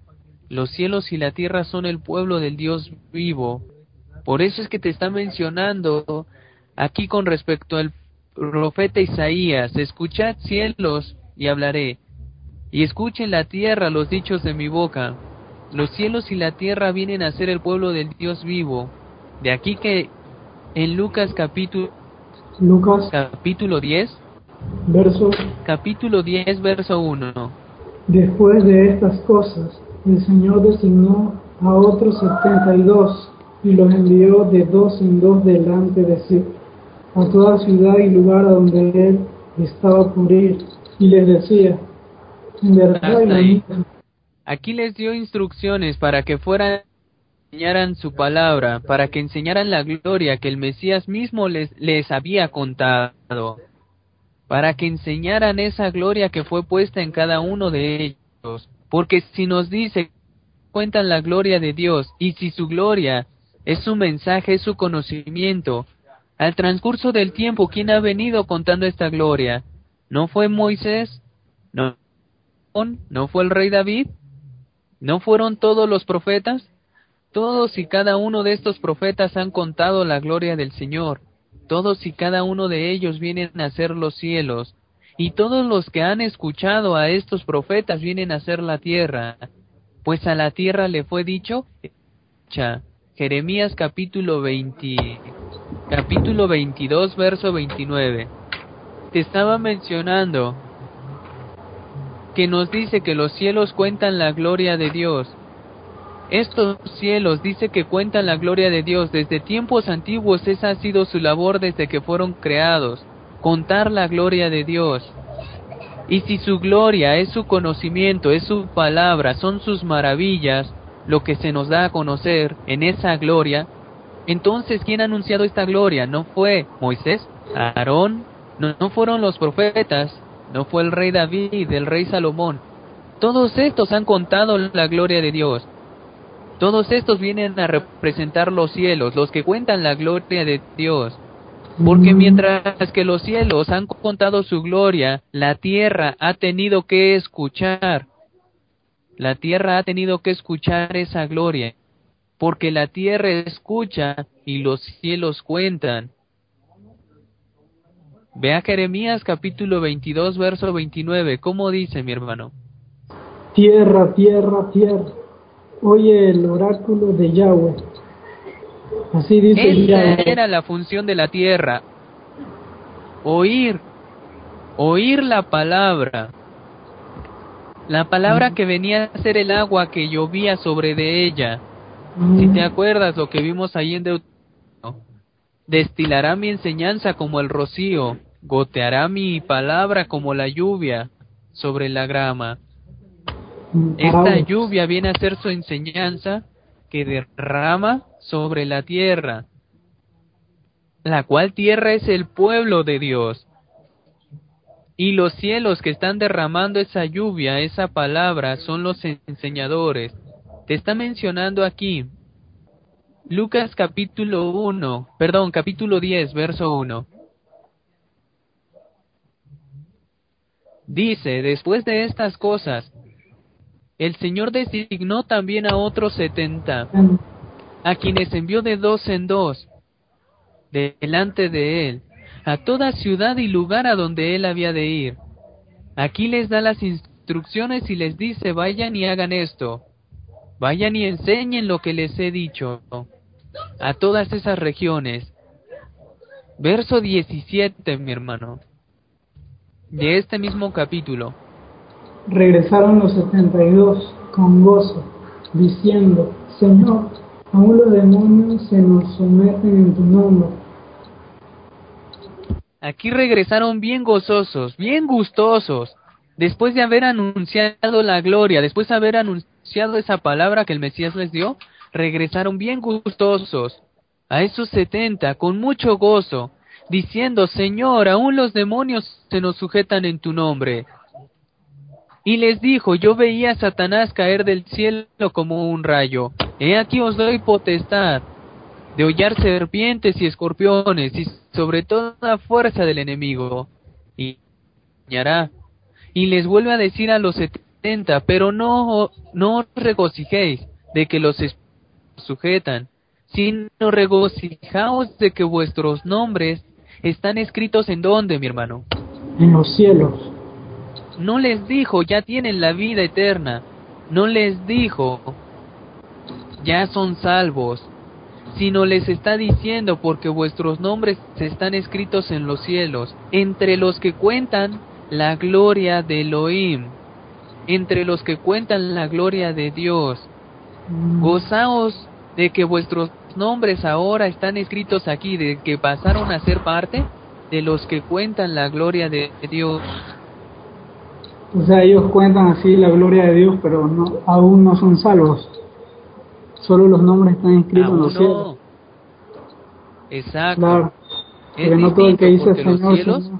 Los cielos y la tierra son el pueblo del Dios vivo. Por eso es que te está mencionando aquí con respecto al profeta Isaías: escuchad cielos y hablaré, y escuchen la tierra los dichos de mi boca. Los cielos y la tierra vienen a ser el pueblo del Dios vivo. De aquí que en Lucas capítulo, Lucas, capítulo diez, verso. capítulo diez, verso uno. Después de estas cosas, el Señor designó a otros setenta y dos y los envió de dos en dos delante de sí, a toda ciudad y lugar a donde él estaba por ir, y les decía: en verdad y Hasta ahí. manera, Aquí les dio instrucciones para que fueran, enseñaran su palabra, para que enseñaran la gloria que el Mesías mismo les, les había contado, para que enseñaran esa gloria que fue puesta en cada uno de ellos. Porque si nos dice, cuentan la gloria de Dios, y si su gloria es su mensaje, es su conocimiento, al transcurso del tiempo, ¿quién ha venido contando esta gloria? ¿No fue Moisés? ¿No, no fue el rey David? ¿No fueron todos los profetas? Todos y cada uno de estos profetas han contado la gloria del Señor. Todos y cada uno de ellos vienen a ser los cielos. Y todos los que han escuchado a estos profetas vienen a ser la tierra. Pues a la tierra le fue dicho, echa. Jeremías capítulo veinte, capítulo veintidós, verso veintinueve. Te estaba mencionando que nos dice que los cielos cuentan la gloria de Dios. Estos cielos dice que cuentan la gloria de Dios. Desde tiempos antiguos esa ha sido su labor desde que fueron creados, contar la gloria de Dios. Y si su gloria es su conocimiento, es su palabra, son sus maravillas, lo que se nos da a conocer en esa gloria, entonces ¿quién ha anunciado esta gloria? ¿No fue Moisés? ¿Aarón? ¿No, no fueron los profetas? ¿No fue el rey David, el rey Salomón? Todos estos han contado la gloria de Dios. Todos estos vienen a representar los cielos, los que cuentan la gloria de Dios. Porque mientras que los cielos han contado su gloria, la tierra ha tenido que escuchar. La tierra ha tenido que escuchar esa gloria. Porque la tierra escucha y los cielos cuentan. Vea Jeremías capítulo veintidós, verso veintinueve. ¿Cómo dice, mi hermano? tierra, tierra, tierra, oye el oráculo de Yahweh. Así dice Esa Yahweh. era la función de la tierra. Oír. Oír la palabra. La palabra que venía a ser el agua que llovía sobre de ella. Si te acuerdas lo que vimos ahí en Deuteronomio. Destilará mi enseñanza como el rocío, goteará mi palabra como la lluvia sobre la grama. Esta lluvia viene a ser su enseñanza que derrama sobre la tierra, la cual tierra es el pueblo de Dios. Y los cielos que están derramando esa lluvia, esa palabra, son los enseñadores. Te está mencionando aquí Lucas capítulo uno, perdón, capítulo diez, verso uno. Dice, después de estas cosas, el Señor designó también a otros setenta, a quienes envió de dos en dos, delante de él, a toda ciudad y lugar a donde él había de ir. Aquí les da las instrucciones y les dice, vayan y hagan esto, vayan y enseñen lo que les he dicho, a todas esas regiones. Verso diecisiete, mi hermano, de este mismo capítulo. Regresaron los setenta y dos con gozo, diciendo: Señor, aún los demonios se nos someten en tu nombre. Aquí regresaron bien gozosos, bien gustosos, después de haber anunciado la gloria, después de haber anunciado esa palabra que el Mesías les dio, regresaron bien gustosos a esos setenta con mucho gozo, diciendo: Señor, aún los demonios se nos sujetan en tu nombre. Y les dijo: yo veía a Satanás caer del cielo como un rayo. He aquí os doy potestad de hollar serpientes y escorpiones, y sobre toda fuerza del enemigo, y hará. Y les vuelve a decir a los setenta, pero no, no os regocijéis de que los sujetan, sino regocijaos de que vuestros nombres están escritos en dónde, mi hermano. En los cielos. No les dijo, ya tienen la vida eterna. No les dijo, ya son salvos. Sino les está diciendo, porque vuestros nombres están escritos en los cielos, entre los que cuentan la gloria de Elohim, entre los que cuentan la gloria de Dios. Mm. Gozaos de que vuestros nombres ahora están escritos aquí, de que pasaron a ser parte de los que cuentan la gloria de Dios. O sea, ellos cuentan así la gloria de Dios, pero no, aún no son salvos. Solo los nombres están escritos en los cielos. No. Exacto. Claro. Es Porque no todo el que distinto, dice porque los Señor, cielos... Señor.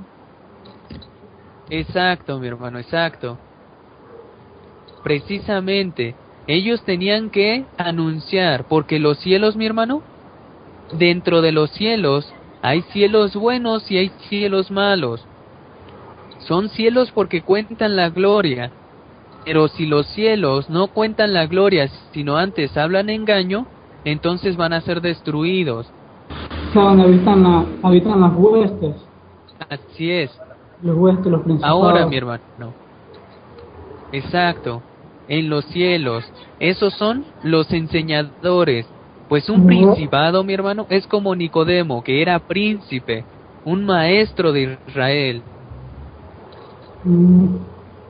Exacto, mi hermano, exacto. Precisamente, ellos tenían que anunciar, porque los cielos, mi hermano, dentro de los cielos hay cielos buenos y hay cielos malos. Son cielos porque cuentan la gloria, pero si los cielos no cuentan la gloria, sino antes hablan engaño, entonces van a ser destruidos. O sea, donde habitan, la, habitan las huestes. Así es. Los huestes, los principados. Ahora, mi hermano. Exacto. En los cielos. Esos son los enseñadores. Pues un principado, mi hermano, es como Nicodemo, que era príncipe, un maestro de Israel. Mm.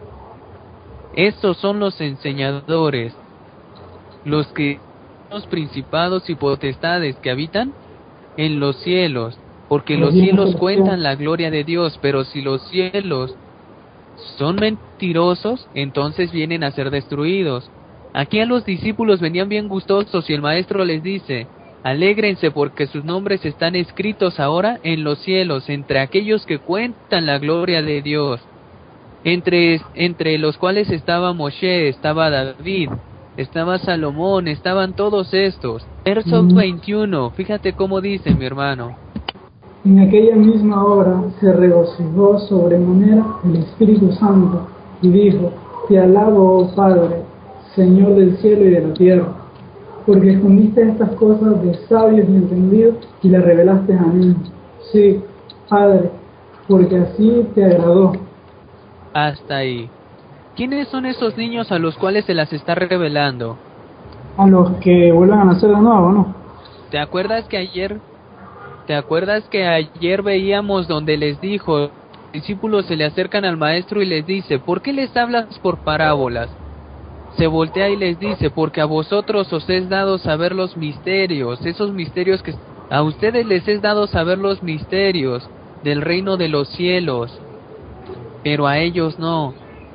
Estos son los enseñadores. Los que los principados y potestades que habitan en los cielos. Porque los cielos cuentan la gloria de Dios, pero si los cielos son mentirosos, entonces vienen a ser destruidos. Aquí a los discípulos venían bien gustosos y el maestro les dice, alégrense porque sus nombres están escritos ahora en los cielos, entre aquellos que cuentan la gloria de Dios, entre, entre los cuales estaba Moshe, estaba David, estaba Salomón, estaban todos estos. Verso Mm. veintiuno, fíjate cómo dice mi hermano. En aquella misma hora se regocijó sobremanera el Espíritu Santo y dijo, te alabo, oh Padre, Señor del cielo y de la tierra, porque escondiste estas cosas de sabios y entendidos y las revelaste a mí. Sí, Padre, porque así te agradó. Hasta ahí. ¿Quiénes son esos niños a los cuales se las está revelando? A los que vuelvan a nacer de nuevo, ¿no? ¿Te acuerdas que ayer ¿Te acuerdas que ayer veíamos donde les dijo, los discípulos se le acercan al maestro y les dice, ¿por qué les hablas por parábolas? Se voltea y les dice, porque a vosotros os es dado saber los misterios, esos misterios que a ustedes les es dado saber los misterios del reino de los cielos, pero a ellos no.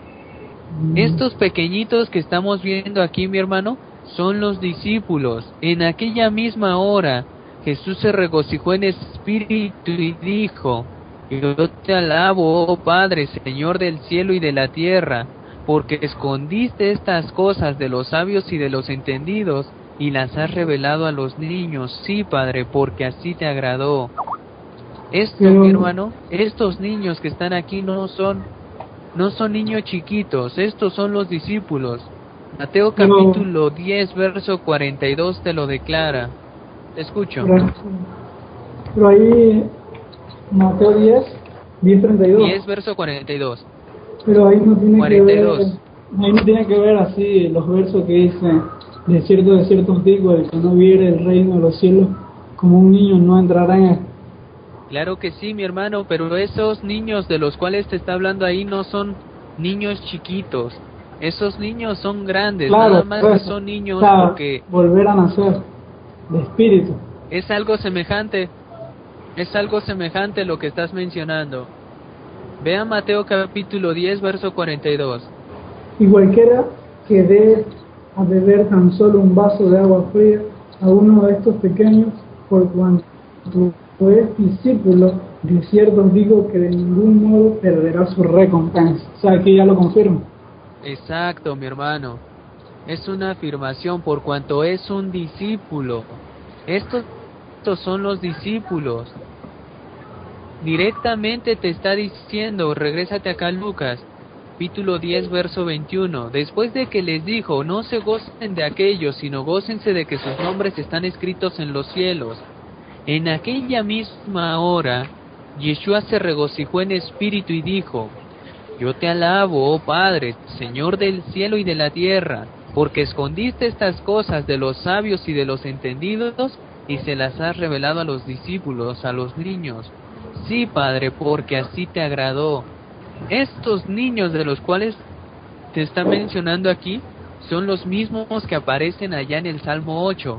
Estos pequeñitos que estamos viendo aquí, mi hermano, son los discípulos. En aquella misma hora, Jesús se regocijó en espíritu y dijo, yo te alabo, oh Padre, Señor del cielo y de la tierra, porque escondiste estas cosas de los sabios y de los entendidos, y las has revelado a los niños. Sí, Padre, porque así te agradó. Esto, mi hermano, estos niños que están aquí no son, no son niños chiquitos, estos son los discípulos. Mateo capítulo diez, verso cuarenta y dos te lo declara. Te escucho. Pero, pero ahí, Mateo diez, diez treinta y dos. diez, verso cuarenta y dos. Pero ahí no tiene cuarenta y que dos. ver, ahí no tiene que ver así los versos que dicen, de cierto, de cierto os digo, el que no viere el reino de los cielos como un niño no entrará en él. Claro que sí, mi hermano, pero esos niños de los cuales te está hablando ahí no son niños chiquitos. Esos niños son grandes, Claro, nada más eso, que son niños o sea, porque volver a nacer de espíritu. es algo semejante, es algo semejante lo que estás mencionando. Vea Mateo capítulo diez, verso cuarenta y dos. Y cualquiera que dé a beber tan solo un vaso de agua fría a uno de estos pequeños, por cuanto es discípulo, de cierto os digo que de ningún modo perderá su recompensa. O sea, aquí ya lo confirmo. Exacto, mi hermano. Es una afirmación por cuanto es un discípulo. Estos, estos son los discípulos. Directamente te está diciendo, regrésate acá Lucas, capítulo diez, verso veintiuno, después de que les dijo, no se gocen de aquellos, sino gócense de que sus nombres están escritos en los cielos. En aquella misma hora, Yeshua se regocijó en espíritu y dijo, yo te alabo, oh Padre, Señor del cielo y de la tierra, porque escondiste estas cosas de los sabios y de los entendidos, y se las has revelado a los discípulos, a los niños. Sí, Padre, porque así te agradó. Estos niños de los cuales te está mencionando aquí, son los mismos que aparecen allá en el Salmo ocho.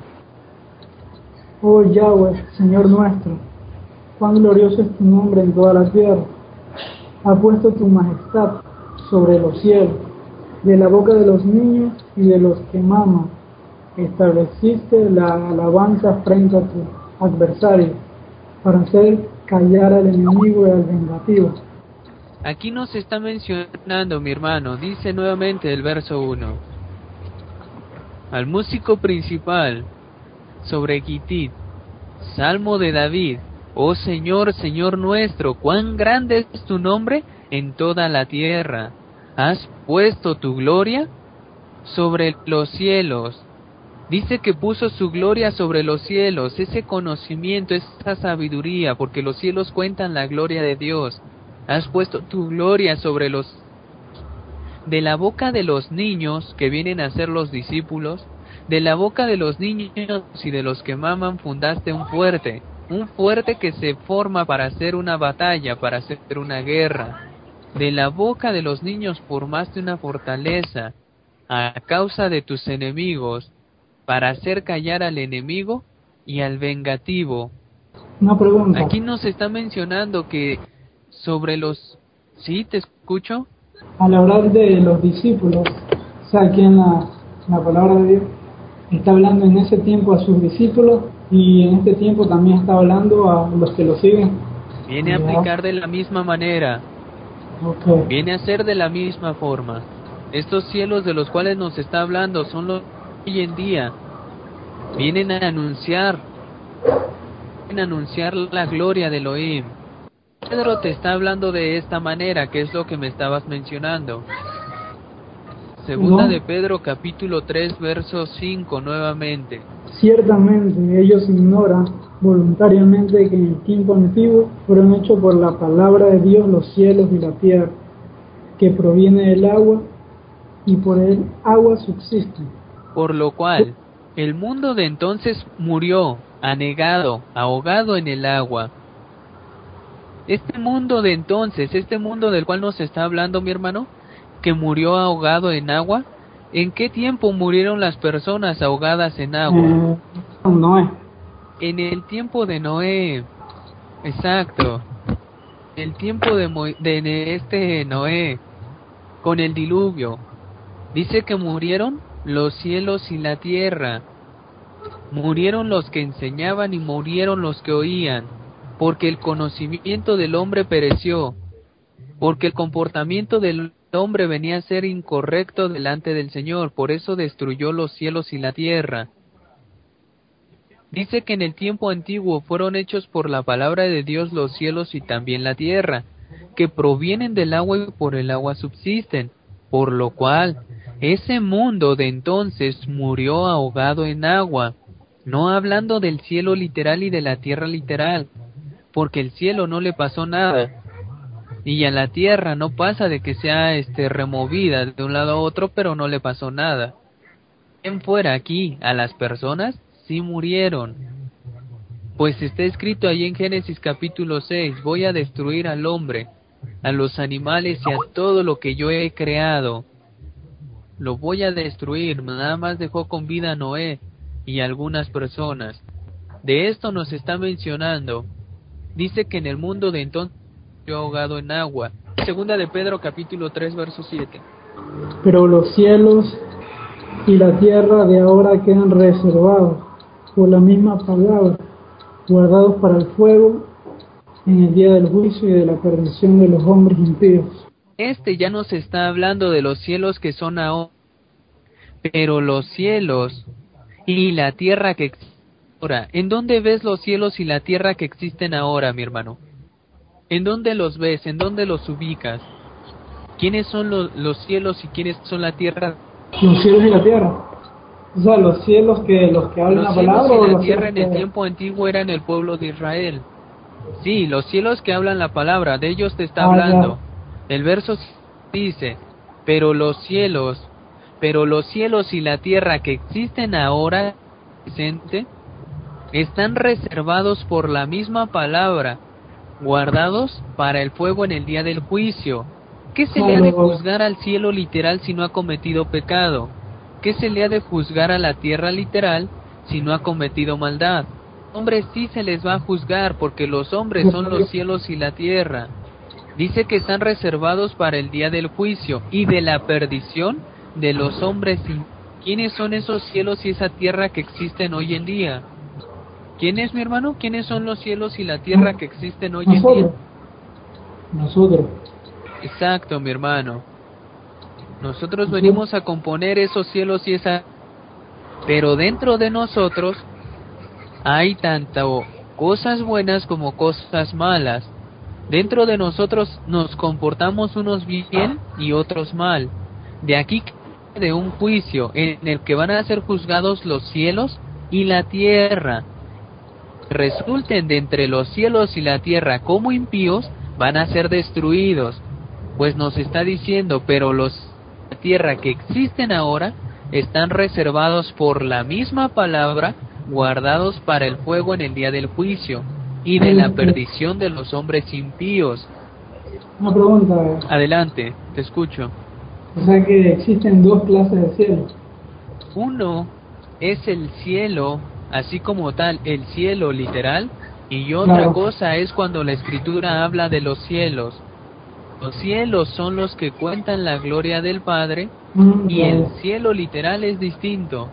Oh Yahweh, Señor nuestro, cuán glorioso es tu nombre en toda la tierra. Ha puesto tu majestad sobre los cielos. De la boca de los niños y de los que maman, estableciste la alabanza frente a tu adversario, para hacer callar al enemigo y al vengativo. Aquí nos está mencionando, mi hermano, dice nuevamente el verso uno, al músico principal, sobre Gitit, Salmo de David, oh Señor, Señor nuestro, cuán grande es tu nombre en toda la tierra. Has puesto tu gloria sobre los cielos. Dice que puso su gloria sobre los cielos, ese conocimiento, esa sabiduría, porque los cielos cuentan la gloria de Dios. Has puesto tu gloria sobre los... De la boca de los niños, que vienen a ser los discípulos, de la boca de los niños y de los que maman fundaste un fuerte, un fuerte que se forma para hacer una batalla, para hacer una guerra. De la boca de los niños formaste una fortaleza, a causa de tus enemigos, para hacer callar al enemigo y al vengativo. Una pregunta. Aquí nos está mencionando que sobre los... ¿Sí? ¿Te escucho? Al hablar de los discípulos, o sea, aquí en la, en la palabra de Dios, está hablando en ese tiempo a sus discípulos y en este tiempo también está hablando a los que lo siguen. Viene a aplicar de la misma manera. Okay. Viene a ser de la misma forma. Estos cielos de los cuales nos está hablando son los hoy en día. Vienen a anunciar, vienen a anunciar la gloria de Elohim. Pedro te está hablando de esta manera, que es lo que me estabas mencionando. Segunda ¿No? de Pedro, capítulo tres, verso cinco, nuevamente. Ciertamente ellos ignoran voluntariamente que en el tiempo antiguo fueron hechos por la palabra de Dios los cielos y la tierra, que proviene del agua, y por el agua subsisten. Por lo cual, el mundo de entonces murió, anegado, ahogado en el agua. Este mundo de entonces, este mundo del cual nos está hablando mi hermano, que murió ahogado en agua, ¿en qué tiempo murieron las personas ahogadas en agua? Eh, Noé. En el tiempo de Noé, exacto. El tiempo de, Mo de este Noé, con el diluvio. Dice que murieron los cielos y la tierra. Murieron los que enseñaban y murieron los que oían, porque el conocimiento del hombre pereció, porque el comportamiento del hombre venía a ser incorrecto delante del Señor, por eso destruyó los cielos y la tierra. Dice que en el tiempo antiguo fueron hechos por la palabra de Dios los cielos y también la tierra, que provienen del agua y por el agua subsisten, por lo cual ese mundo de entonces murió ahogado en agua, no hablando del cielo literal y de la tierra literal, porque el cielo no le pasó nada, y a la tierra no pasa de que sea este removida de un lado a otro, pero no le pasó nada. En fuera aquí, a las personas sí murieron. Pues está escrito ahí en Génesis capítulo seis, voy a destruir al hombre, a los animales y a todo lo que yo he creado. Lo voy a destruir, nada más dejó con vida a Noé y algunas personas. De esto nos está mencionando. Dice que en el mundo de entonces yo ahogado en agua. Segunda de Pedro capítulo tres verso siete. Pero los cielos y la tierra de ahora quedan reservados por la misma palabra, guardados para el fuego en el día del juicio y de la perdición de los hombres impíos. Este ya nos está hablando de los cielos que son ahora, pero los cielos y la tierra que existen ahora. ¿En dónde ves los cielos y la tierra que existen ahora, mi hermano? ¿En dónde los ves? ¿En dónde los ubicas? ¿Quiénes son los, los cielos y quiénes son la tierra? Los cielos y la tierra. O sea, los cielos que los que hablan Los la cielos palabra y o la los tierra cielos en el que... tiempo antiguo eran el pueblo de Israel. Sí, los cielos que hablan la palabra, de ellos te está Ah, hablando. ya. El verso dice, pero los cielos, pero los cielos y la tierra que existen ahora, presente, están reservados por la misma palabra, guardados para el fuego en el día del juicio. ¿Qué se le ha de Claro, juzgar al cielo literal si no ha cometido pecado? ¿Qué se le ha de juzgar a la tierra literal si no ha cometido maldad? Hombres sí se les va a juzgar porque los hombres son los cielos y la tierra. Dice que están reservados para el día del juicio y de la perdición de los hombres. ¿Quiénes son esos cielos y esa tierra que existen hoy en día? ¿Quién es, mi hermano? ¿Quiénes son los cielos y la tierra que existen hoy en día? nosotros. Nosotros. Exacto, mi hermano. Nosotros Nosotros. venimos a componer esos cielos y esa... Pero dentro de nosotros hay tanto cosas buenas como cosas malas. Dentro de nosotros nos comportamos unos bien y otros mal. De aquí de un juicio en el que van a ser juzgados los cielos y la tierra. Resulten de entre los cielos y la tierra como impíos, van a ser destruidos. Pues nos está diciendo, pero los la tierra que existen ahora están reservados por la misma palabra, guardados para el fuego en el día del juicio y de la perdición de los hombres impíos. Una pregunta. Adelante, te escucho. O sea que existen dos clases de cielo. Uno es el cielo, así como tal, el cielo literal, y otra Claro. cosa es cuando la escritura habla de los cielos. Los cielos son los que cuentan la gloria del Padre Mm, y el claro. cielo literal es distinto.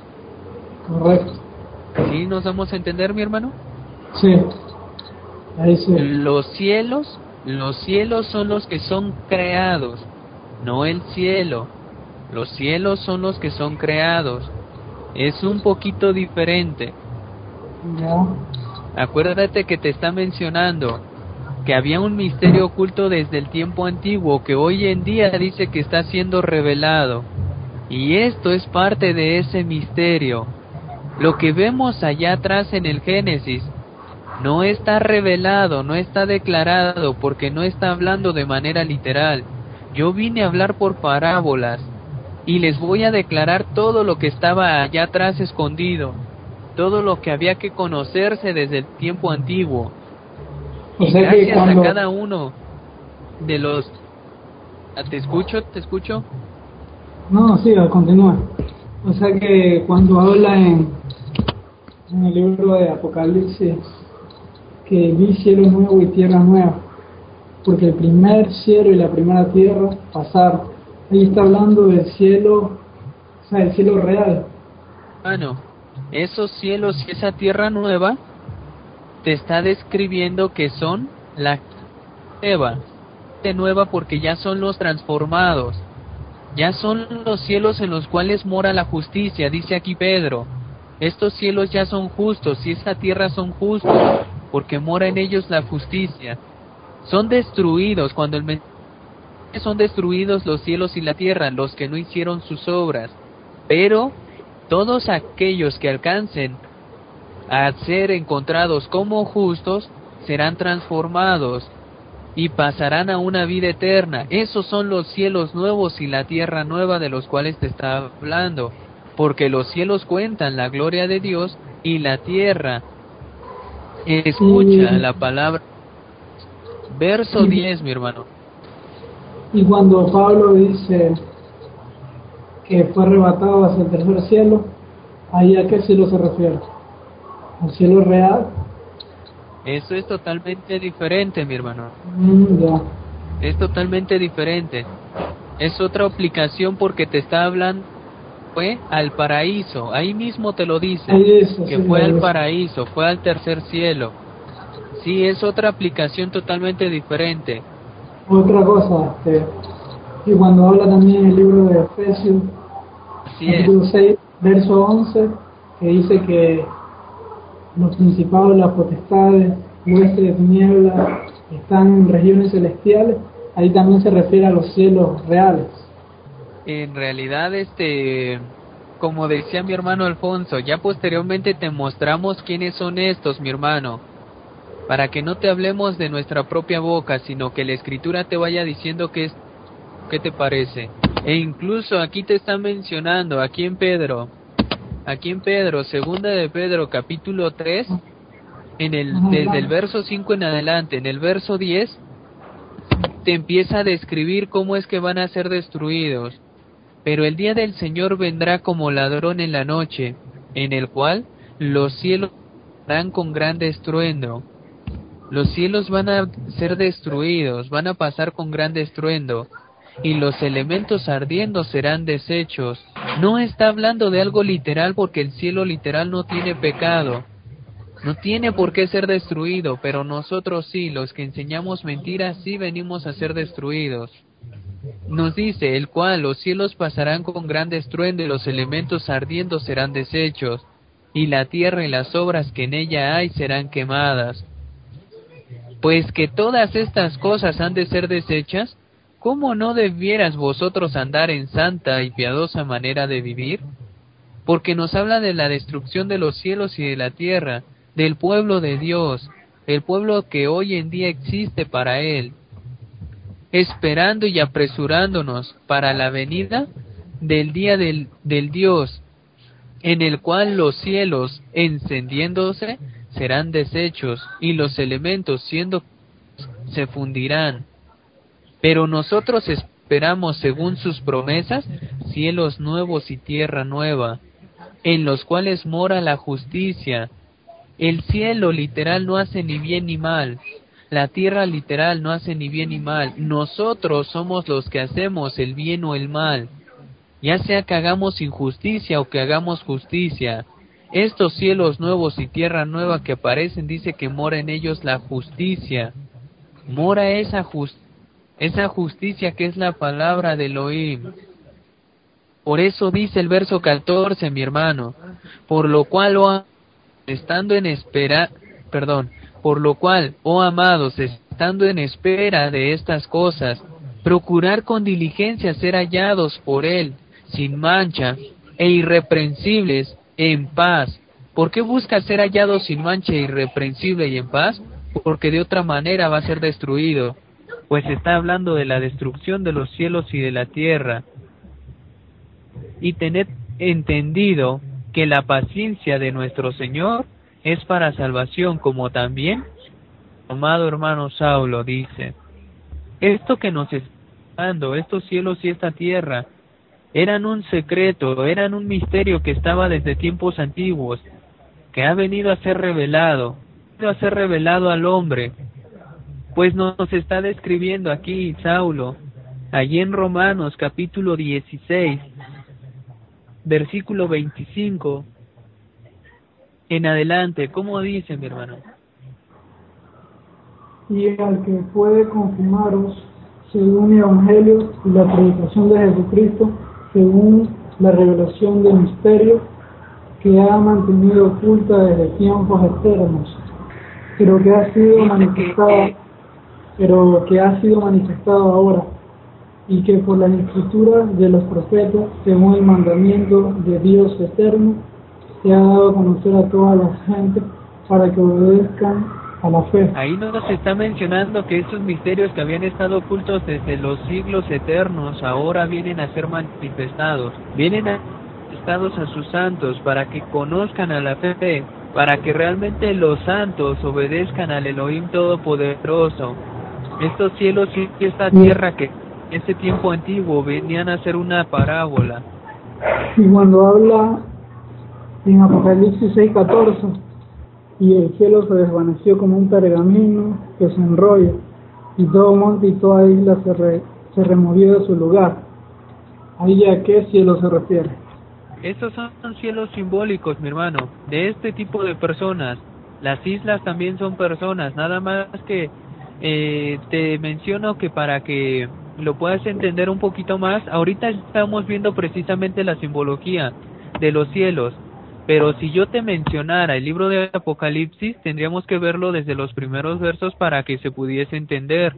Correcto. ¿Sí nos vamos a entender, mi hermano? Sí. Ahí sí. Los cielos, los cielos son los que son creados, no el cielo. Los cielos son los que son creados. Es un poquito diferente. Ya. Acuérdate que te está mencionando que había un misterio oculto desde el tiempo antiguo que hoy en día dice que está siendo revelado. Y esto es parte de ese misterio. Lo que vemos allá atrás en el Génesis no está revelado, no está declarado, porque no está hablando de manera literal. Yo vine a hablar por parábolas y les voy a declarar todo lo que estaba allá atrás escondido, todo lo que había que conocerse desde el tiempo antiguo. O Y sea que gracias cuando... a cada uno de los... ¿Te escucho? ¿Te escucho? No, sí, continúa. O sea que cuando habla en, en el libro de Apocalipsis que vi cielo nuevo y tierra nueva, porque el primer cielo y la primera tierra pasaron. Ahí está hablando del cielo, o sea, el cielo real. Bueno, esos cielos y esa tierra nueva te está describiendo que son la nueva, de nueva porque ya son los transformados, ya son los cielos en los cuales mora la justicia, dice aquí Pedro. Estos cielos ya son justos y esta tierra son justos, porque mora en ellos la justicia. Son destruidos cuando el mensaje son destruidos los cielos y la tierra, los que no hicieron sus obras. Pero todos aquellos que alcancen a ser encontrados como justos serán transformados y pasarán a una vida eterna. Esos son los cielos nuevos y la tierra nueva de los cuales te está hablando, porque los cielos cuentan la gloria de Dios y la tierra escucha Y, la palabra. Verso y, diez, mi hermano. y cuando Pablo dice que fue arrebatado hacia el tercer cielo, ¿ahí a qué cielo se refiere? ¿Al cielo real? Eso es totalmente diferente, mi hermano. Mm, ya. Es totalmente diferente. Es otra aplicación porque te está hablando, fue al paraíso. Ahí mismo te lo dice, Ahí eso, que sí, fue ahí al eso. paraíso, fue al tercer cielo. Sí, es otra aplicación totalmente diferente. Otra cosa, este, y cuando habla también en el libro de Efesios, Así es. capítulo seis, verso once, que dice que los principados, las potestades, huestes de tinieblas están en regiones celestiales, ahí también se refiere a los cielos reales. En realidad, este, como decía mi hermano Alfonso, ya posteriormente te mostramos quiénes son estos, mi hermano, para que no te hablemos de nuestra propia boca, sino que la Escritura te vaya diciendo qué es, qué te parece. E incluso aquí te están mencionando, aquí en Pedro, aquí en Pedro, segunda de Pedro, capítulo tres, en el, desde el verso cinco en adelante, en el verso diez, te empieza a describir cómo es que van a ser destruidos. Pero el día del Señor vendrá como ladrón en la noche, en el cual los cielos serán con gran estruendo. Los cielos van a ser destruidos, van a pasar con gran estruendo, y los elementos ardiendo serán deshechos. No está hablando de algo literal, porque el cielo literal no tiene pecado, no tiene por qué ser destruido, pero nosotros sí, los que enseñamos mentiras, sí venimos a ser destruidos. Nos dice, el cual los cielos pasarán con gran estruendo y los elementos ardiendo serán deshechos, y la tierra y las obras que en ella hay serán quemadas. Pues que todas estas cosas han de ser deshechas, ¿cómo no debieras vosotros andar en santa y piadosa manera de vivir? Porque nos habla de la destrucción de los cielos y de la tierra, del pueblo de Dios, el pueblo que hoy en día existe para Él, esperando y apresurándonos para la venida del día del, del Dios, en el cual los cielos, encendiéndose, serán deshechos, y los elementos, siendo se fundirán. Pero nosotros esperamos, según sus promesas, cielos nuevos y tierra nueva, en los cuales mora la justicia. El cielo literal no hace ni bien ni mal. La tierra literal no hace ni bien ni mal. Nosotros somos los que hacemos el bien o el mal, ya sea que hagamos injusticia o que hagamos justicia. Estos cielos nuevos y tierra nueva que aparecen, dice que mora en ellos la justicia. Mora esa, just esa justicia que es la palabra de Elohim. Por eso dice el verso catorce, mi hermano, por lo cual, oh, estando en espera, perdón, por lo cual, oh amados, estando en espera de estas cosas, procurar con diligencia ser hallados por Él, sin mancha e irreprensibles, en paz. ¿Por qué busca ser hallado sin mancha, irreprensible y en paz? Porque de otra manera va a ser destruido. Pues está hablando de la destrucción de los cielos y de la tierra. Y tened entendido que la paciencia de nuestro Señor es para salvación, como también, amado hermano Saulo, dice, esto que nos está dando, estos cielos y esta tierra, eran un secreto, eran un misterio que estaba desde tiempos antiguos, que ha venido a ser revelado, ha venido a ser revelado al hombre, pues nos está describiendo aquí Saulo, allí en Romanos capítulo dieciséis, versículo veinticinco, en adelante. ¿Cómo dice, mi hermano? Y al que puede confirmaros, según el Evangelio y la predicación de Jesucristo, según la revelación del misterio que ha mantenido oculta desde tiempos eternos, pero que ha sido manifestado, que, eh, pero que ha sido manifestado ahora, y que por las escrituras de los profetas, según el mandamiento de Dios eterno, se ha dado a conocer a todas las gentes para que obedezcan a la fe. Ahí nos está mencionando que esos misterios que habían estado ocultos desde los siglos eternos ahora vienen a ser manifestados, vienen a manifestados a sus santos para que conozcan a la fe, para que realmente los santos obedezcan al Elohim Todopoderoso. Estos cielos y esta tierra que en ese tiempo antiguo venían a ser una parábola. Y cuando habla en Apocalipsis seis catorce, y el cielo se desvaneció como un pergamino que se enrolla, y todo monte y toda isla se, re, se removió de su lugar. ¿Ahí a qué cielo se refiere? Estos son cielos simbólicos, mi hermano, de este tipo de personas. Las islas también son personas, nada más que eh, te menciono que para que lo puedas entender un poquito más, ahorita estamos viendo precisamente la simbología de los cielos, pero si yo te mencionara el libro de Apocalipsis, tendríamos que verlo desde los primeros versos para que se pudiese entender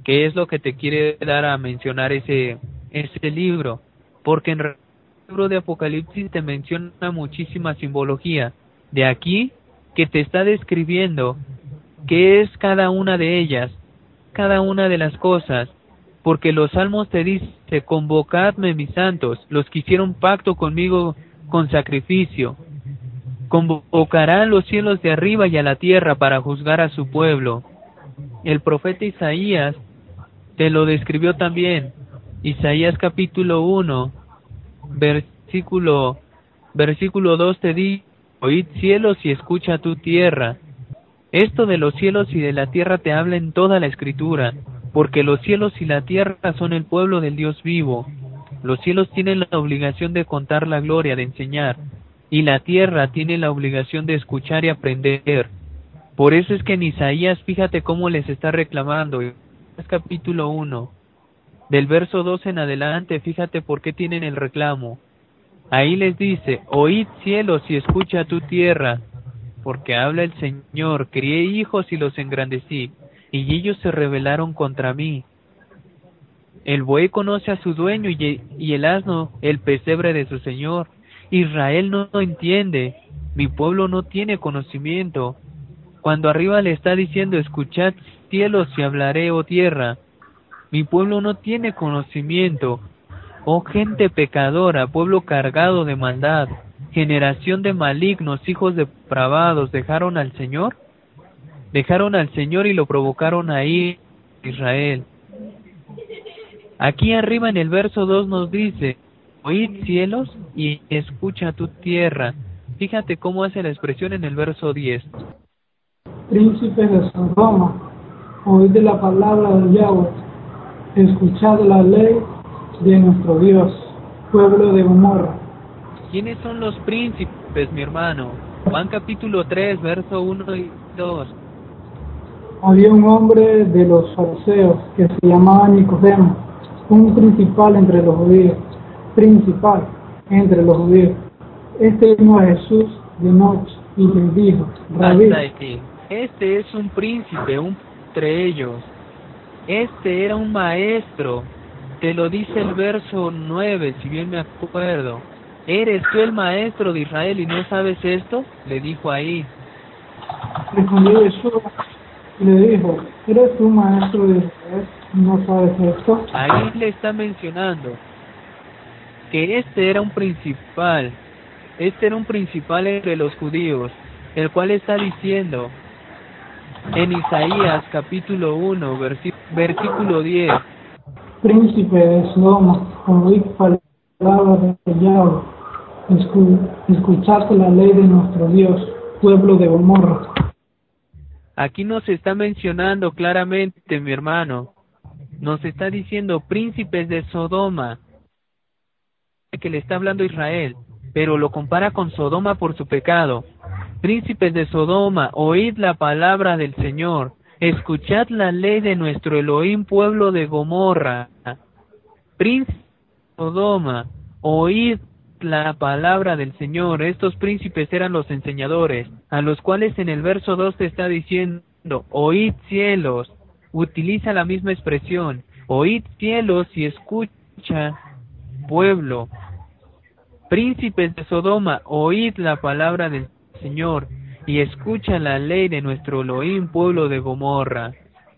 ¿Qué es lo que te quiere dar a mencionar ese, ese libro? Porque en el libro de Apocalipsis te menciona muchísima simbología. De aquí que te está describiendo qué es cada una de ellas, cada una de las cosas. Porque los salmos te dice, convocadme mis santos, los que hicieron pacto conmigo con sacrificio. Convocarán los cielos de arriba y a la tierra para juzgar a su pueblo. El profeta Isaías te lo describió también. Isaías capítulo uno, versículo, versículo dos te dice, oíd cielos y escucha tu tierra. Esto de los cielos y de la tierra te habla en toda la escritura, porque los cielos y la tierra son el pueblo del Dios vivo. Los cielos tienen la obligación de contar la gloria, de enseñar, y la tierra tiene la obligación de escuchar y aprender. Por eso es que en Isaías, fíjate cómo les está reclamando. Es capítulo uno, del verso dos en adelante, fíjate por qué tienen el reclamo. Ahí les dice, oíd cielos y escucha tu tierra, porque habla el Señor, crié hijos y los engrandecí, y ellos se rebelaron contra mí. El buey conoce a su dueño y, y el asno el pesebre de su Señor. Israel no lo entiende, mi pueblo no tiene conocimiento. Cuando arriba le está diciendo, escuchad cielos y hablaré, oh tierra, mi pueblo no tiene conocimiento. Oh gente pecadora, pueblo cargado de maldad, generación de malignos, hijos depravados, ¿dejaron al Señor? Dejaron al Señor y lo provocaron a ir Israel. Aquí arriba en el verso dos nos dice, oíd cielos y escucha tu tierra. Fíjate cómo hace la expresión en el verso diez. Príncipes de Sodoma, oíd de la palabra de Yahweh, escuchad la ley de nuestro Dios, pueblo de Gomorra. ¿Quiénes son los príncipes, mi hermano? Juan capítulo tres, verso uno y dos. Había un hombre de los fariseos que se llamaba Nicodemo, un principal entre los judíos, principal entre los judíos. Este vino a Jesús de noche y le dijo, Rabí. Hasta aquí. Este es un príncipe, un entre ellos. Este era un maestro. Te lo dice el verso nueve, si bien me acuerdo. ¿Eres tú el maestro de Israel y no sabes esto? Le dijo ahí. Respondió Jesús y le dijo, ¿eres tú maestro de Israel y no sabes esto? Ahí le está mencionando que este era un principal. Este era un principal entre los judíos, el cual está diciendo en Isaías capítulo uno, versículo diez. Príncipe de Sodoma, oíd palabras de Yahweh, escuchad la ley de nuestro Dios, pueblo de Gomorra. Aquí nos está mencionando claramente, mi hermano, nos está diciendo príncipes de Sodoma, que le está hablando a Israel, pero lo compara con Sodoma por su pecado. Príncipes de Sodoma, oíd la palabra del Señor, escuchad la ley de nuestro Elohim, pueblo de Gomorra. Príncipes de Sodoma, oíd la palabra del Señor. Estos príncipes eran los enseñadores, a los cuales en el verso dos te está diciendo, oíd cielos, utiliza la misma expresión, oíd cielos y escucha pueblo. Príncipes de Sodoma, oíd la palabra del Señor y escucha la ley de nuestro Elohim, pueblo de Gomorra.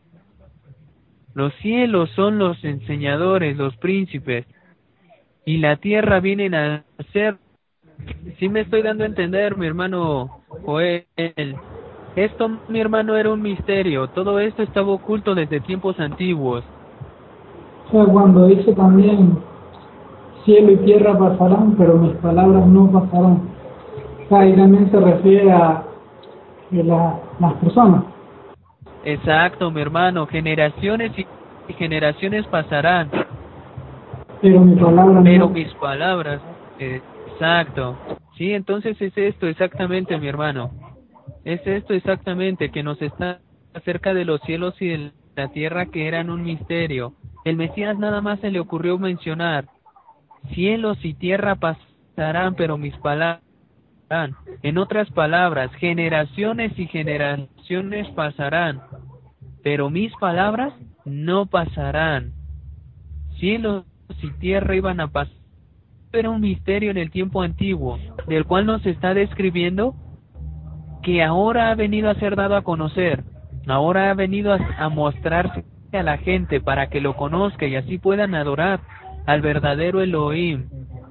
Los cielos son los enseñadores, los príncipes, y la tierra vienen a ser. Sí me estoy dando a entender, mi hermano Joel. Esto, mi hermano, era un misterio. Todo esto estaba oculto desde tiempos antiguos. O sea, cuando dice también, cielo y tierra pasarán, pero mis palabras no pasarán. O sea, ahí también se refiere a que la, las personas. Exacto, mi hermano. Generaciones y generaciones pasarán, Pero mi palabra pero no. mis palabras, eh, exacto. Sí, entonces es esto exactamente, mi hermano. Es esto exactamente, que nos está acerca de los cielos y de la tierra, que eran un misterio. El Mesías nada más se le ocurrió mencionar, cielos y tierra pasarán, pero mis palabras. En otras palabras, generaciones y generaciones pasarán, pero mis palabras no pasarán. Cielos y tierra iban a pasar. Era un misterio en el tiempo antiguo, del cual nos está describiendo que ahora ha venido a ser dado a conocer, ahora ha venido a, a mostrarse a la gente para que lo conozca y así puedan adorar al verdadero Elohim,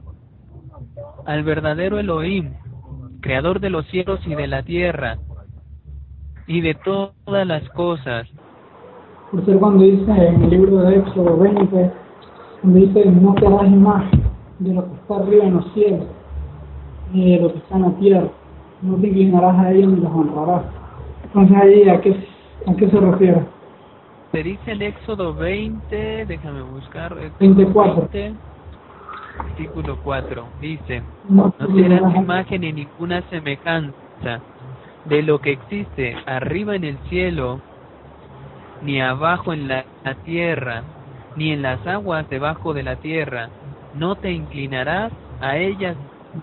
al verdadero Elohim, creador de los cielos y de la tierra y de todas las cosas. Por ser cuando dice en el libro de Éxodo veinte, donde dice, no te harás imagen de lo que está arriba en los cielos, ni de lo que está en la tierra, no te inclinarás a ellos ni los honrarás. Entonces ahí, ¿a qué, a qué se refiere? Se dice en Éxodo veinte, déjame buscar, Éxodo veinticuatro. veinte, artículo cuatro, dice, No no te serás inclinarás a imagen ni ninguna semejanza de lo que existe arriba en el cielo, ni abajo en la, la tierra, ni en las aguas debajo de la tierra. No te inclinarás a ellas,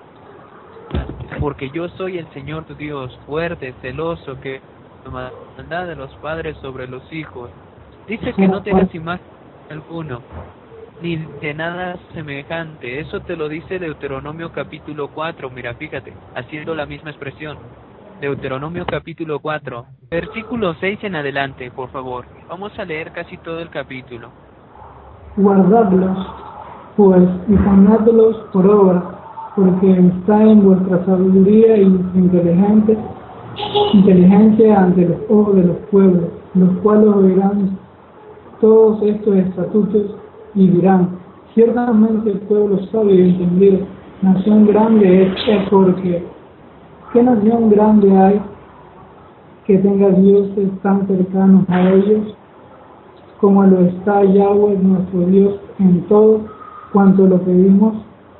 porque yo soy el Señor tu Dios, fuerte, celoso, que maldad de los padres sobre los hijos. Dice que no tengas imagen alguno, ni de nada semejante. Eso te lo dice Deuteronomio capítulo cuatro, mira, fíjate, haciendo la misma expresión. Deuteronomio capítulo cuatro, versículo seis en adelante, por favor. Vamos a leer casi todo el capítulo. Guardadlos, pues, y ponedlos por obra, porque está en vuestra sabiduría y inteligente, inteligencia ante los ojos de los pueblos, los cuales oirán todos estos estatutos y dirán, ciertamente el pueblo sabio y entendido, nación grande es, es porque, ¿qué nación grande hay que tenga dioses tan cercanos a ellos como lo está Yahweh nuestro Dios en todo cuanto lo pedimos?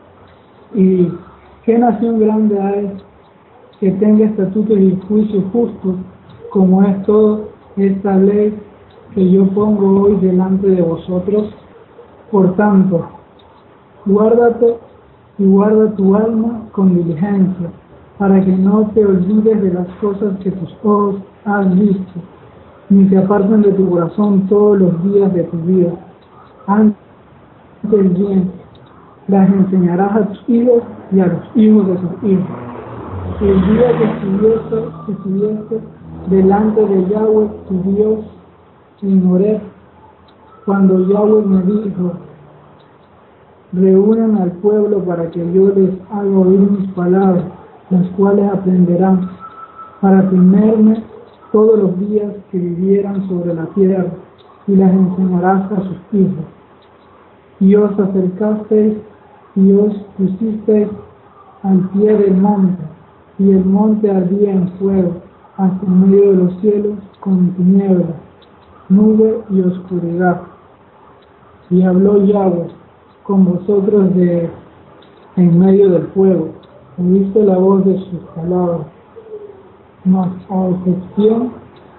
¿Y qué nación grande hay que tenga estatutos y juicios justos como es toda esta ley que yo pongo hoy delante de vosotros? Por tanto, guárdate y guarda tu alma con diligencia, para que no te olvides de las cosas que tus ojos han visto, ni te aparten de tu corazón todos los días de tu vida. Antes bien, las enseñarás a tus hijos y a los hijos de tus hijos. El día que estuviese, que estuviese delante de Yahweh tu Dios en Horeb, cuando Yahweh me dijo, reúnan al pueblo para que yo les haga oír mis palabras, las cuales aprenderán, para temerme todos los días que vivieran sobre la tierra, y las enseñarás a sus hijos. Y os acercasteis y os pusisteis al pie del monte, y el monte ardía en fuego, hasta en medio de los cielos, con tinieblas, nube y oscuridad. Y habló Yahweh con vosotros de en medio del fuego, oíste la voz de sus palabras, mas a excepción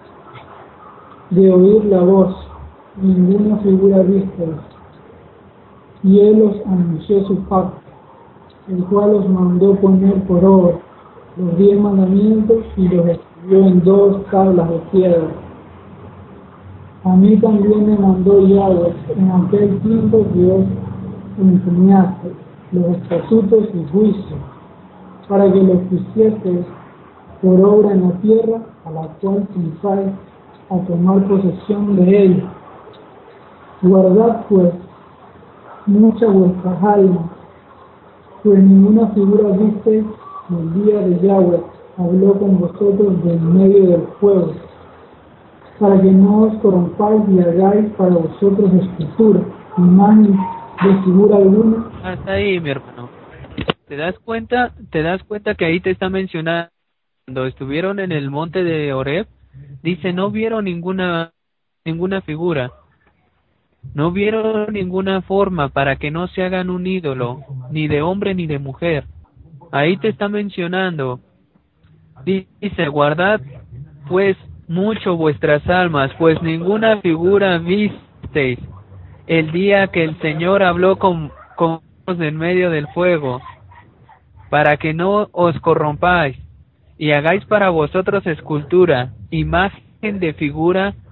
de oír la voz, ninguna figura visteis. Y él os anunció su pacto, el cual os mandó poner por obra los diez mandamientos y los escribió en dos tablas de piedra. A mí también me mandó Yahweh en aquel tiempo que os enseñaste los estatutos y juicios, para que los pusieseis por obra en la tierra a la cual pensáis a tomar posesión de ella. Guardad pues mucho vuestras almas, pues ninguna figura visteis el día de Yahweh habló con vosotros de en medio del fuego, para que no os corrompáis y hagáis para vosotros escultura, imagen de figura alguna. Hasta ahí, mi hermano. ¿Te das cuenta? ¿Te das cuenta que ahí te está mencionando cuando estuvieron en el monte de Horeb? Dice, no vieron ninguna ninguna figura. No vieron ninguna forma para que no se hagan un ídolo, ni de hombre ni de mujer. Ahí te está mencionando. Dice, guardad pues mucho vuestras almas, pues ninguna figura visteis el día que el Señor habló con, con vos en medio del fuego, para que no os corrompáis, y hagáis para vosotros escultura, imagen de figura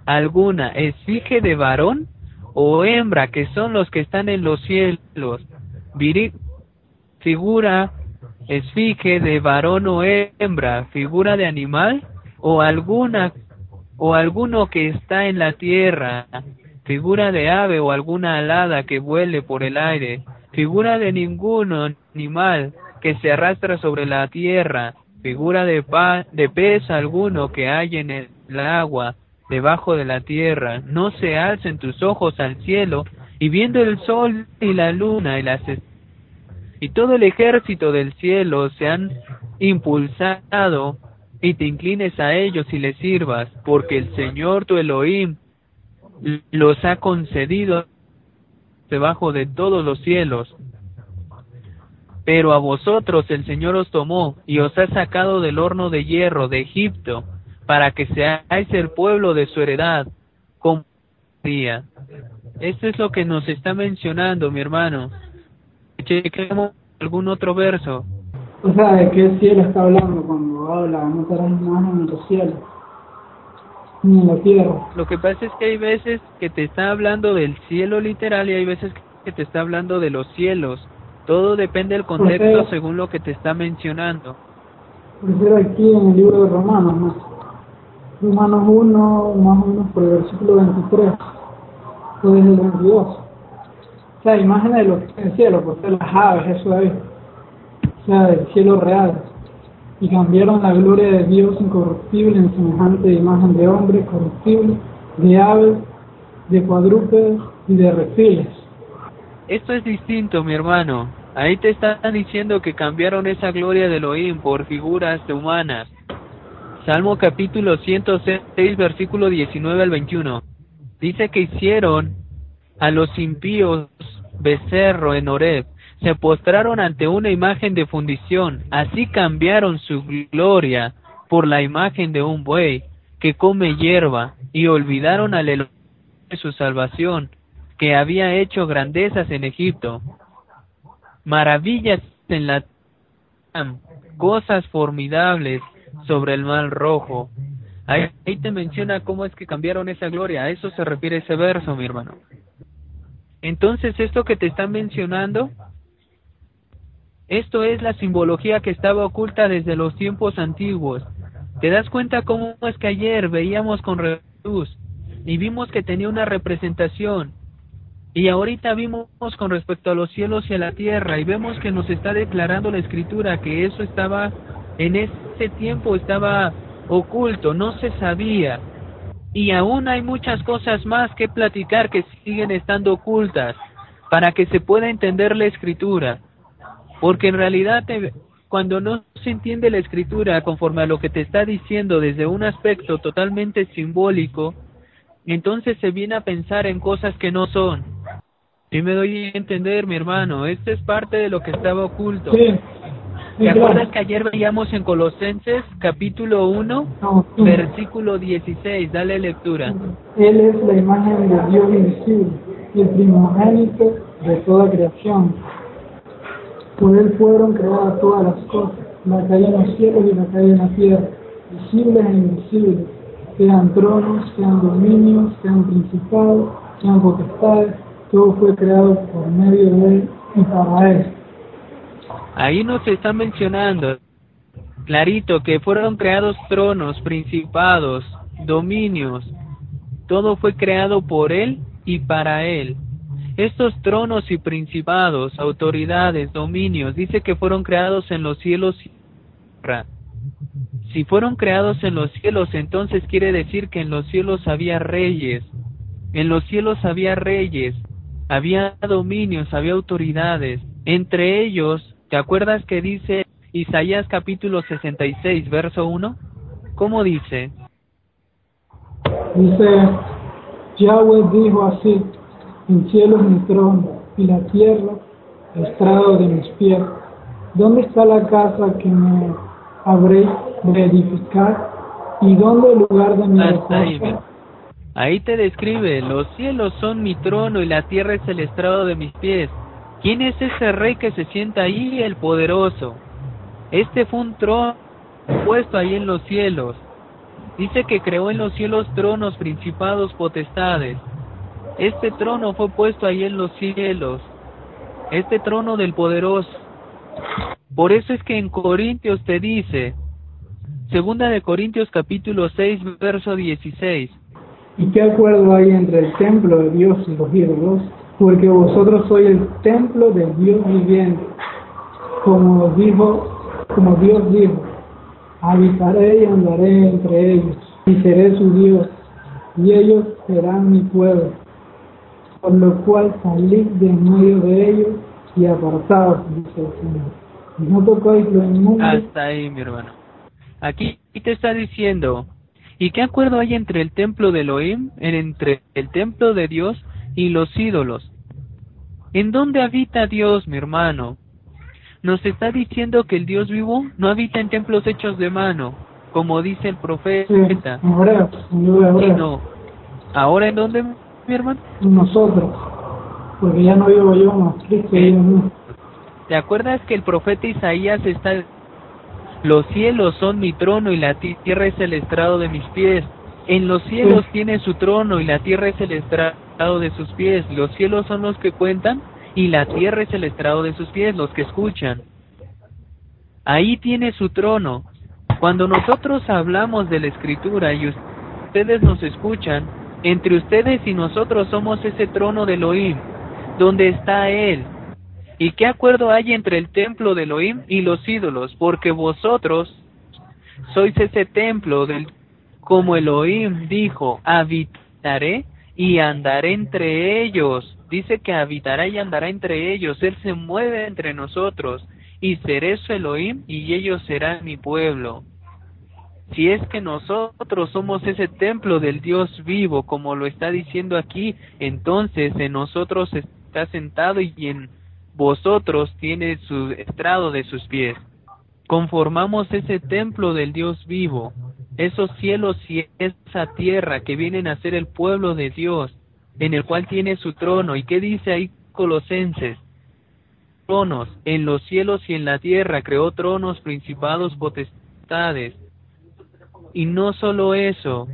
alguna esfinge de varón o hembra, que son los que están en los cielos? Viri figura, esfinge de varón o hembra, figura de animal, o alguna o alguno que está en la tierra, figura de ave o alguna alada que vuele por el aire, figura de ningún animal que se arrastra sobre la tierra, figura de, pa de pez alguno que hay en el agua, debajo de la tierra. No se alcen tus ojos al cielo, y viendo el sol y la luna y las y todo el ejército del cielo se han impulsado, y te inclines a ellos y les sirvas, porque el Señor tu Elohim los ha concedido debajo de todos los cielos. Pero a vosotros el Señor os tomó y os ha sacado del horno de hierro de Egipto, para que seáis el pueblo de su heredad. Como día. Esto es lo que nos está mencionando, mi hermano. Chequemos algún otro verso. O sea, ¿de qué cielo está hablando cuando habla? No estarás imagen en los cielos, ni en la tierra. Lo que pasa es que hay veces que te está hablando del cielo literal y hay veces que te está hablando de los cielos. Todo depende del contexto sea, según lo que te está mencionando. Por ser aquí en el libro de Romanos, ¿no? Romanos uno, más o menos por el versículo veintitrés, o desde el veintidós. O sea, imágenes de lo que está en el cielo, por ser las aves, eso ahí. O sea, del cielo real. Y cambiaron la gloria de Dios incorruptible en semejante imagen de hombre corruptible, de aves, de cuadrúpedos y de reptiles. Esto es distinto, mi hermano. Ahí te están diciendo que cambiaron esa gloria de Elohim por figuras humanas. Salmo capítulo ciento seis, versículo diecinueve al veintiuno. Dice que hicieron a los impíos becerro en Horeb. Se postraron ante una imagen de fundición. Así cambiaron su gloria por la imagen de un buey que come hierba, y olvidaron al Elohim de su salvación, que había hecho grandezas en Egipto, maravillas en la tierra, cosas formidables sobre el mar rojo. Ahí, ahí te menciona cómo es que cambiaron esa gloria. A eso se refiere ese verso, mi hermano. Entonces, esto que te están mencionando, esto es la simbología que estaba oculta desde los tiempos antiguos. ¿Te das cuenta cómo es que ayer veíamos con Jesús y vimos que tenía una representación? Y ahorita vimos con respecto a los cielos y a la tierra, y vemos que nos está declarando la Escritura que eso estaba, en ese tiempo estaba oculto, no se sabía. Y aún hay muchas cosas más que platicar que siguen estando ocultas, para que se pueda entender la Escritura. Porque en realidad, te, cuando no se entiende la Escritura conforme a lo que te está diciendo desde un aspecto totalmente simbólico, entonces se viene a pensar en cosas que no son. Y me doy a entender, mi hermano, esto es parte de lo que estaba oculto. Sí, sí, ¿Te claro. acuerdas que ayer veíamos en Colosenses capítulo uno, No, sí. versículo dieciséis? Dale lectura. Él es la imagen de Dios invisible, el primogénito de toda creación. Por él fueron creadas todas las cosas, la que hay en los cielos y la que hay en la tierra, visibles e invisibles, sean tronos, sean dominios, sean principados, sean potestades, todo fue creado por medio de él y para él. Ahí nos está mencionando clarito que fueron creados tronos, principados, dominios, todo fue creado por él y para él. Estos tronos y principados, autoridades, dominios, dice que fueron creados en los cielos y tierra. Si fueron creados en los cielos, entonces quiere decir que en los cielos había reyes, en los cielos había reyes, había dominios, había autoridades. Entre ellos, ¿te acuerdas que dice Isaías capítulo sesenta y seis, verso uno? ¿Cómo dice? Dice, Yahweh dijo así, el cielo es mi trono y la tierra el estrado de mis pies. ¿Dónde está la casa que me habréis de edificar? ¿Y dónde el lugar de mi reposo? Ahí te describe, los cielos son mi trono y la tierra es el estrado de mis pies. ¿Quién es ese rey que se sienta ahí? El poderoso. Este fue un trono puesto ahí en los cielos. Dice que creó en los cielos tronos, principados, potestades. Este trono fue puesto ahí en los cielos, este trono del poderoso. Por eso es que en Corintios te dice, segunda de Corintios capítulo seis, verso dieciséis. ¿Y qué acuerdo hay entre el templo de Dios y los ídolos? Porque vosotros sois el templo del Dios viviente. Como dijo, como Dios dijo, habitaré y andaré entre ellos, y seré su Dios, y ellos serán mi pueblo. Por lo cual salid de en medio de ellos y apartaos, dice el Señor. Y no tocáis lo inmundo. Hasta ahí, mi hermano. Aquí te está diciendo, ¿y qué acuerdo hay entre el templo de Elohim, entre el templo de Dios y los ídolos? ¿En dónde habita Dios, mi hermano? Nos está diciendo que el Dios vivo no habita en templos hechos de mano, como dice el profeta. Sí, ahora, ahora. Sino, ¿ahora en dónde, mi hermano? Nosotros, porque ya no vivo yo, más Cristo vive en mí. ¿Te acuerdas que el profeta Isaías está... Los cielos son mi trono y la tierra es el estrado de mis pies. En los cielos sí. Tiene su trono y la tierra es el estrado de sus pies. Los cielos son los que cuentan y la tierra es el estrado de sus pies, los que escuchan. Ahí tiene su trono. Cuando nosotros hablamos de la Escritura y ustedes nos escuchan, entre ustedes y nosotros somos ese trono de Elohim, donde está Él. ¿Y qué acuerdo hay entre el templo de Elohim y los ídolos? Porque vosotros sois ese templo del, como Elohim dijo, habitaré y andaré entre ellos. Dice que habitará y andará entre ellos. Él se mueve entre nosotros. Y seré su Elohim y ellos serán mi pueblo. Si es que nosotros somos ese templo del Dios vivo, como lo está diciendo aquí, entonces en nosotros está sentado y en vosotros tiene su estrado de sus pies. Conformamos ese templo del Dios vivo, esos cielos y esa tierra que vienen a ser el pueblo de Dios, en el cual tiene su trono. ¿Y qué dice ahí Colosenses? Tronos, en los cielos y en la tierra, creó tronos, principados, potestades. Y no solo eso,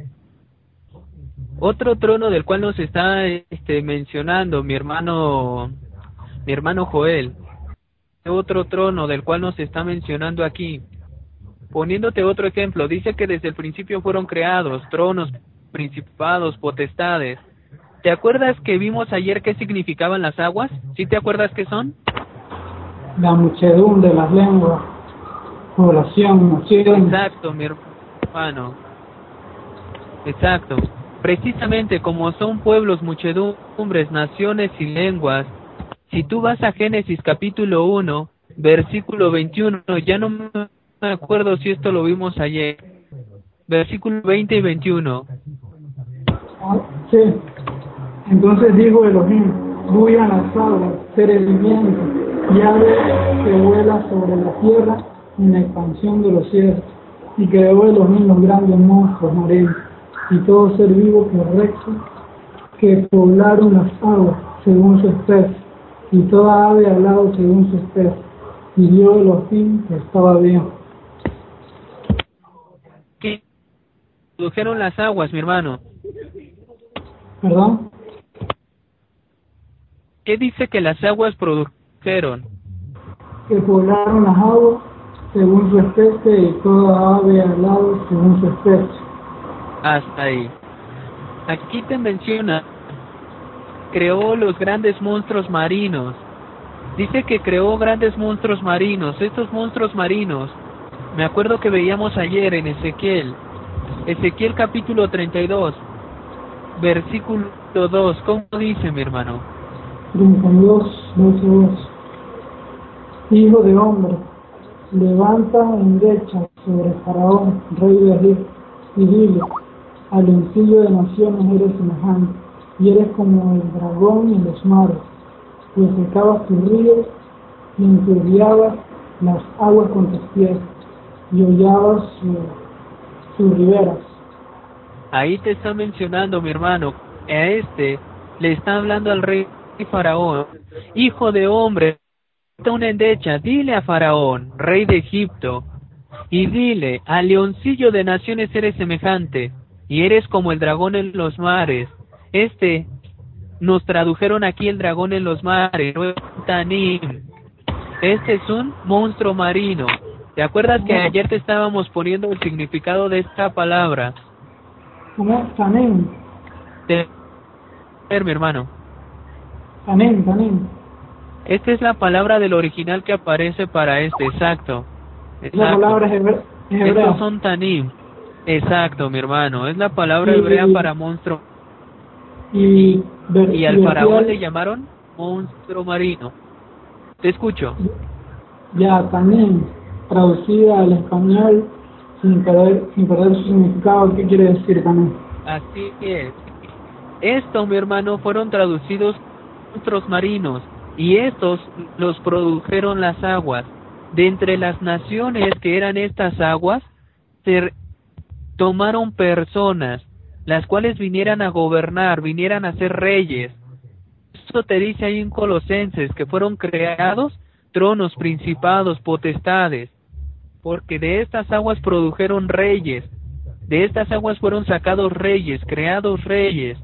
otro trono del cual nos está este, mencionando mi hermano, mi hermano Joel, otro trono del cual nos está mencionando aquí, poniéndote otro ejemplo, dice que desde el principio fueron creados tronos, principados, potestades. ¿Te acuerdas que vimos ayer qué significaban las aguas? ¿Sí te acuerdas qué son? La muchedumbre de las lenguas, población, nación. Exacto, mi hermano. Exacto. Precisamente como son pueblos, muchedumbres, naciones y lenguas, si tú vas a Génesis capítulo uno, versículo veintiuno, ya no me acuerdo si esto lo vimos ayer, versículo veinte y veintiuno. Ah, sí. Entonces dijo Elohim, huyan las aguas, seres vivientes, y aves que vuela sobre la tierra en la expansión de los cielos. Y creó Elohim los grandes monstruos marinos, y todo ser vivo correcto, que poblaron las aguas según su especie, y toda ave alado según su especie. Y vio Elohim que estaba bien. ¿Qué produjeron las aguas, mi hermano? ¿Perdón? ¿Qué dice que las aguas produjeron? Que poblaron las aguas según su especie, y toda ave alado según su especie. Hasta ahí. Aquí te menciona, creó los grandes monstruos marinos. Dice que creó grandes monstruos marinos. Estos monstruos marinos, me acuerdo que veíamos ayer en Ezequiel, Ezequiel capítulo treinta y dos, versículo dos. ¿Cómo dice, mi hermano? treinta y dos, doce, doce. Hijo de hombre, levanta endecha sobre Faraón, rey de Egipto, y dile, al lencillo de naciones eres semejante, y eres como el dragón en los mares, pues secabas tus ríos y enturbiabas las aguas con tus pies, y hollabas su, sus riberas. Ahí te está mencionando, mi hermano, a este le está hablando al rey Faraón, hijo de hombre, una endecha, dile a Faraón, rey de Egipto, Y dile, al leoncillo de naciones eres semejante, y eres como el dragón en los mares. Este, nos tradujeron aquí el dragón en los mares, no es un tanim. Este es un monstruo marino. ¿Te acuerdas que ayer te estábamos poniendo el significado de esta palabra? ¿Cómo? Tanem. De ver, mi hermano. Tanem, tanem. Esta es la palabra del original que aparece para este, exacto. Exacto. La palabra es hebrea. Estos son tanim. Exacto, mi hermano. Es la palabra y, hebrea para monstruo. Y, ver, y al y faraón le llamaron monstruo marino. Te escucho. Ya, también traducida al español sin perder, sin perder su significado. ¿Qué quiere decir también? Así es. Esto, mi hermano, fueron traducidos monstruos marinos, y estos los produjeron las aguas. De entre las naciones que eran estas aguas, se tomaron personas, las cuales vinieran a gobernar, vinieran a ser reyes. Eso te dice ahí en Colosenses, que fueron creados tronos, principados, potestades, porque de estas aguas produjeron reyes, de estas aguas fueron sacados reyes, creados reyes.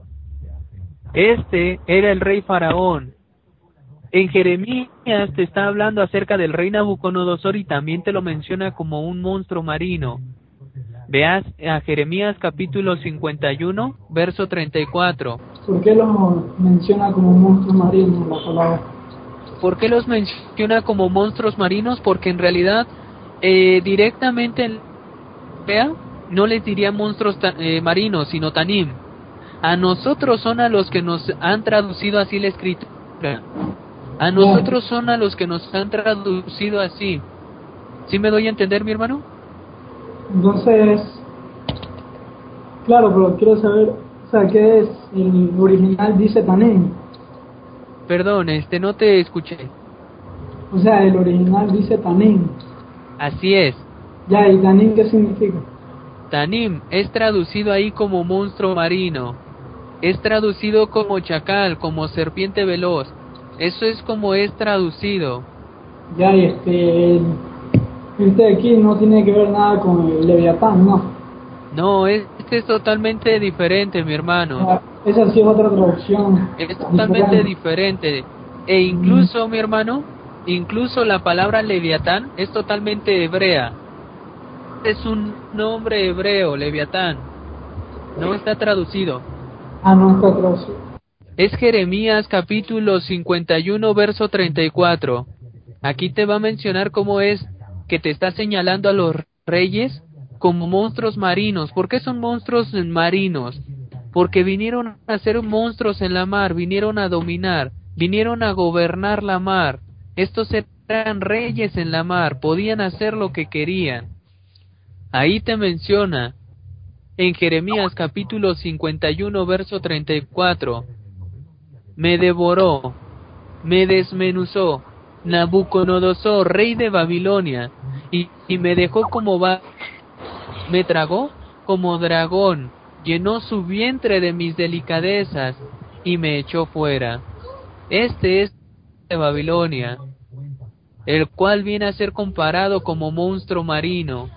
Este era el rey Faraón. En Jeremías te está hablando acerca del rey Nabucodonosor y también te lo menciona como un monstruo marino. Veas a Jeremías capítulo cincuenta y uno, verso treinta y cuatro. ¿Por qué lo menciona como monstruos marinos la palabra? ¿Por qué los menciona como monstruos marinos? Porque en realidad eh, directamente en Hebrea no les diría monstruos eh, marinos, sino tanim. A nosotros son a los que nos han traducido así la escritura. A nosotros son a los que nos han traducido así. ¿Sí me doy a entender, mi hermano? Entonces, claro, pero quiero saber, o sea, ¿qué es? El original dice tanim. Perdón, este, no te escuché. O sea, el original dice tanim. Así es. Ya, ¿y tanim qué significa? Tanim es traducido ahí como monstruo marino. Es traducido como chacal, como serpiente veloz. Eso es como es traducido. Ya, y este, este de aquí no tiene que ver nada con el Leviatán, ¿no? No, este es totalmente diferente, mi hermano. Ya, esa sí es otra traducción. Es totalmente diferente. diferente. E incluso, mm. mi hermano, incluso la palabra Leviatán es totalmente hebrea. Es un nombre hebreo, Leviatán. No está traducido. Ah, no está traducido. Es Jeremías capítulo cincuenta y uno, verso treinta y cuatro. Aquí te va a mencionar cómo es que te está señalando a los reyes como monstruos marinos. ¿Por qué son monstruos marinos? Porque vinieron a ser monstruos en la mar, vinieron a dominar, vinieron a gobernar la mar. Estos eran reyes en la mar, podían hacer lo que querían. Ahí te menciona, en Jeremías capítulo cincuenta y uno, verso treinta y cuatro, me devoró, me desmenuzó, Nabucodonosor, rey de Babilonia, y, y me dejó como va, me tragó como dragón, llenó su vientre de mis delicadezas, y me echó fuera. Este es de Babilonia, el cual viene a ser comparado como monstruo marino.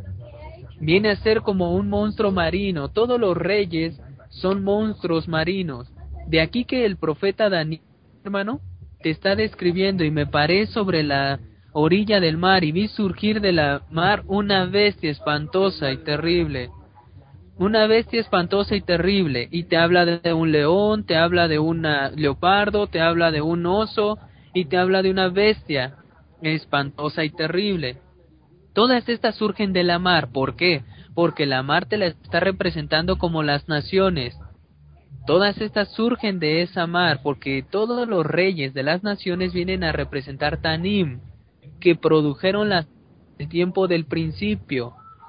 Viene a ser como un monstruo marino. Todos los reyes son monstruos marinos. De aquí que el profeta Daniel, hermano, te está describiendo, y me paré sobre la orilla del mar y vi surgir de la mar una bestia espantosa y terrible. Una bestia espantosa y terrible. Y te habla de un león, te habla de un leopardo, te habla de un oso y te habla de una bestia espantosa y terrible. Todas estas surgen de la mar. ¿Por qué? Porque la mar te la está representando como las naciones. Todas estas surgen de esa mar, porque todos los reyes de las naciones vienen a representar Tanim, que produjeron las el tiempo del principio.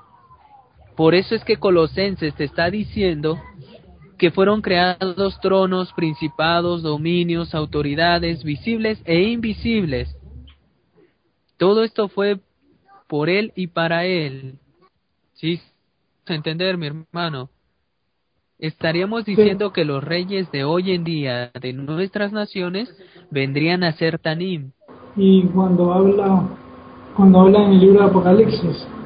Por eso es que Colosenses te está diciendo que fueron creados tronos, principados, dominios, autoridades, visibles e invisibles. Todo esto fue por él y para él. Sí, entender, mi hermano. Estaríamos diciendo Sí. que los reyes de hoy en día de nuestras naciones vendrían a ser Tanim. Y cuando habla, cuando habla en el libro de Apocalipsis,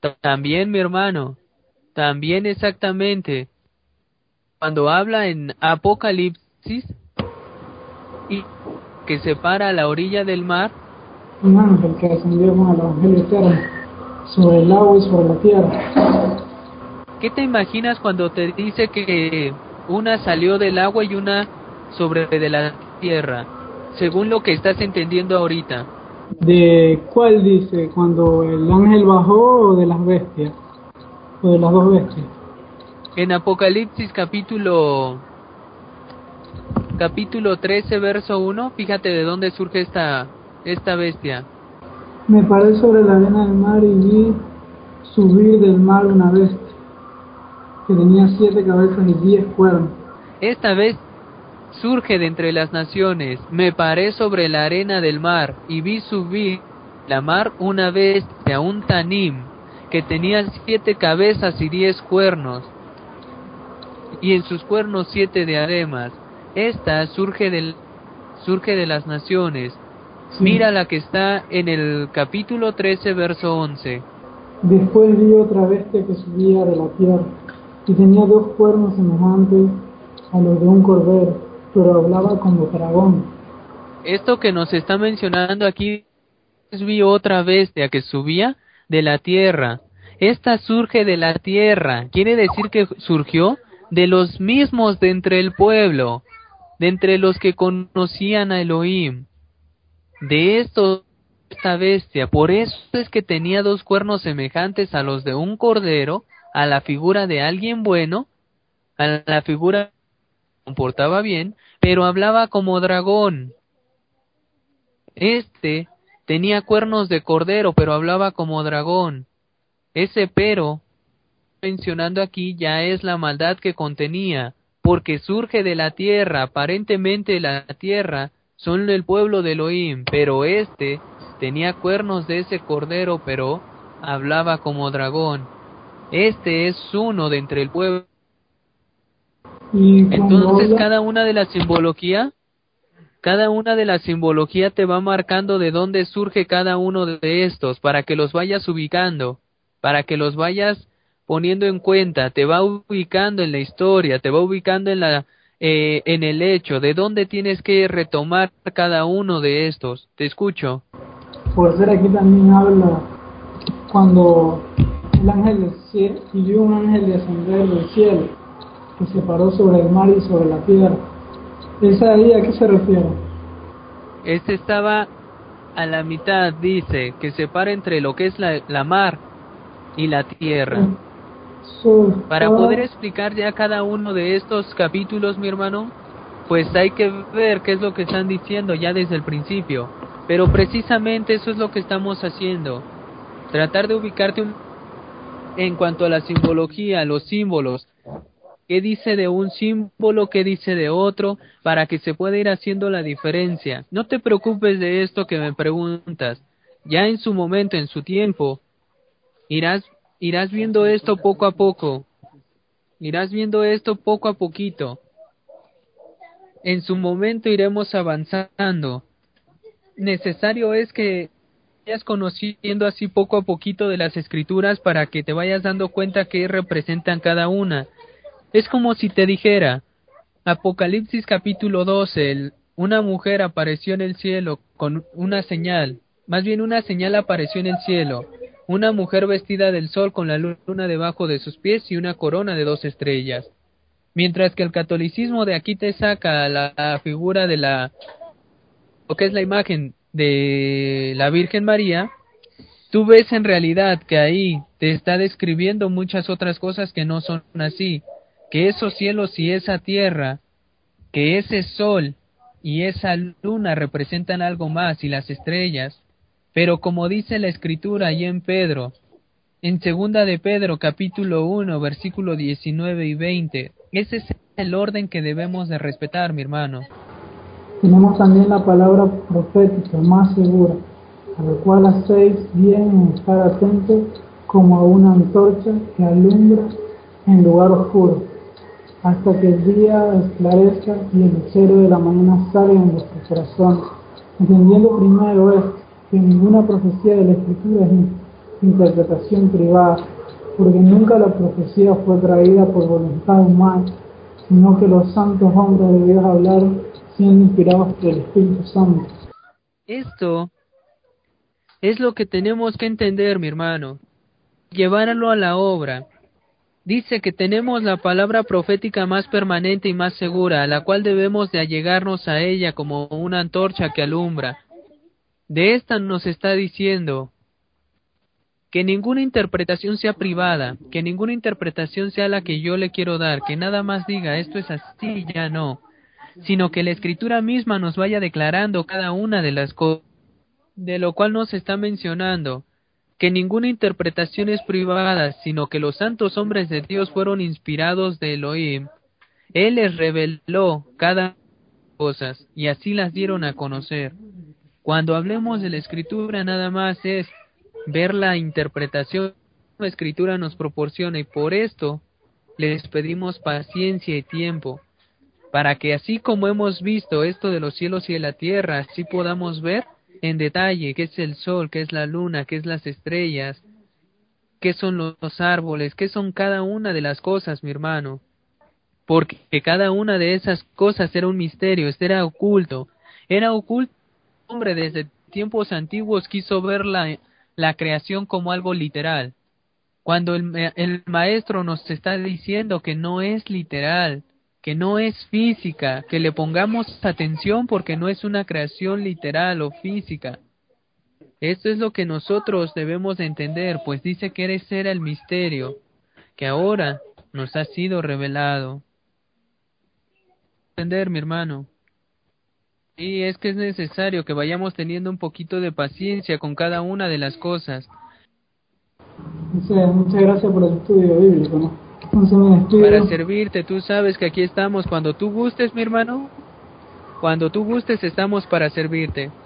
También, mi hermano, también exactamente. Cuando habla en Apocalipsis y que separa la orilla del mar, un ángel que descendió con el evangelio eterno sobre el agua y sobre la tierra. ¿qué te imaginas cuando te dice que una salió del agua y una sobre de la tierra? Según lo que estás entendiendo ahorita. ¿De cuál dice? ¿Cuando el ángel bajó o de las bestias? ¿O de las dos bestias? En Apocalipsis capítulo capítulo trece, verso uno, fíjate de dónde surge esta, esta bestia. Me paré sobre la arena del mar y vi subir del mar una bestia que tenía siete cabezas y diez cuernos. Esta bestia surge de entre las naciones. Me paré sobre la arena del mar y vi subir la mar una bestia, un tanim, que tenía siete cabezas y diez cuernos, y en sus cuernos siete diademas. Esta surge del surge de las naciones. Sí. Mira la que está en el capítulo trece, verso once. Después vi otra bestia que subía de la tierra, y tenía dos cuernos semejantes a los de un cordero, pero hablaba como dragón. Esto que nos está mencionando aquí, vi otra bestia que subía de la tierra. Esta surge de la tierra, quiere decir que surgió de los mismos de entre el pueblo, de entre los que conocían a Elohim. De esto, esta bestia, por eso es que tenía dos cuernos semejantes a los de un cordero, a la figura de alguien bueno, a la figura que se comportaba bien, pero hablaba como dragón. Este tenía cuernos de cordero, pero hablaba como dragón. Ese pero, mencionando aquí, ya es la maldad que contenía, porque surge de la tierra, aparentemente la tierra son el pueblo de Elohim, pero este tenía cuernos de ese cordero, pero hablaba como dragón. Este es uno de entre el pueblo. Y Entonces habla... cada una de las simbología, cada una de las simbología te va marcando de dónde surge cada uno de estos, para que los vayas ubicando, para que los vayas poniendo en cuenta, te va ubicando en la historia, te va ubicando en la eh, en el hecho, de dónde tienes que retomar cada uno de estos. Te escucho. Por ser aquí también habla cuando el ángel del cielo, y vio un ángel descender del cielo, que se paró sobre el mar y sobre la tierra. ¿Esa ahí a qué se refiere? Este estaba a la mitad, dice, que separa entre lo que es la, la mar y la tierra. So, Para poder explicar ya cada uno de estos capítulos, mi hermano, pues hay que ver qué es lo que están diciendo ya desde el principio. Pero precisamente eso es lo que estamos haciendo. Tratar de ubicarte un... en cuanto a la simbología, los símbolos. ¿Qué dice de un símbolo? ¿Qué dice de otro? Para que se pueda ir haciendo la diferencia. No te preocupes de esto que me preguntas. Ya en su momento, en su tiempo, irás, irás viendo esto poco a poco. Irás viendo esto poco a poquito. En su momento iremos avanzando. Necesario es que vayas conociendo así poco a poquito de las escrituras para que te vayas dando cuenta qué representan cada una. Es como si te dijera, Apocalipsis capítulo doce, el, una mujer apareció en el cielo con una señal, más bien una señal apareció en el cielo, una mujer vestida del sol con la luna debajo de sus pies y una corona de dos estrellas. Mientras que el catolicismo de aquí te saca la, la figura de la, lo que es la imagen de la Virgen María, tú ves en realidad que ahí te está describiendo muchas otras cosas que no son así, que esos cielos y esa tierra, que ese sol y esa luna representan algo más y las estrellas, pero como dice la escritura ahí en Pedro, en segunda de Pedro capítulo uno versículo diecinueve y veinte, ese es el orden que debemos de respetar, mi hermano. Tenemos también la palabra profética más segura, a la cual hacéis bien en estar atentos como a una antorcha que alumbra en lugar oscuro, hasta que el día esclarezca y el lucero de la mañana salga en vuestros corazones, entendiendo primero esto, que ninguna profecía de la Escritura es interpretación privada, porque nunca la profecía fue traída por voluntad humana, sino que los santos hombres de Dios hablaron siendo inspirados por el Espíritu Santo. Esto es lo que tenemos que entender, mi hermano, llevarlo a la obra. Dice que tenemos la palabra profética más permanente y más segura, a la cual debemos de allegarnos a ella como una antorcha que alumbra. De esta nos está diciendo que ninguna interpretación sea privada, que ninguna interpretación sea la que yo le quiero dar, que nada más diga esto es así y ya no, sino que la Escritura misma nos vaya declarando cada una de las cosas, de lo cual nos está mencionando, que ninguna interpretación es privada, sino que los santos hombres de Dios fueron inspirados de Elohim. Él les reveló cada cosa y así las dieron a conocer. Cuando hablemos de la Escritura nada más es ver la interpretación que la Escritura nos proporciona, y por esto les pedimos paciencia y tiempo, para que así como hemos visto esto de los cielos y de la tierra, así podamos ver en detalle qué es el sol, qué es la luna, qué es las estrellas, qué son los árboles, qué son cada una de las cosas, mi hermano, porque cada una de esas cosas era un misterio, este era oculto, era oculto. El hombre desde tiempos antiguos quiso ver la, la creación como algo literal, cuando el, el maestro nos está diciendo que no es literal, que no es física, que le pongamos atención porque no es una creación literal o física. Esto es lo que nosotros debemos de entender, pues dice que ese era el misterio, que ahora nos ha sido revelado. Entender, mi hermano. Y es que es necesario que vayamos teniendo un poquito de paciencia con cada una de las cosas. Muchas, muchas gracias por el estudio bíblico, ¿no? Entonces me despido. Para servirte, tú sabes que aquí estamos cuando tú gustes, mi hermano. Cuando tú gustes estamos para servirte.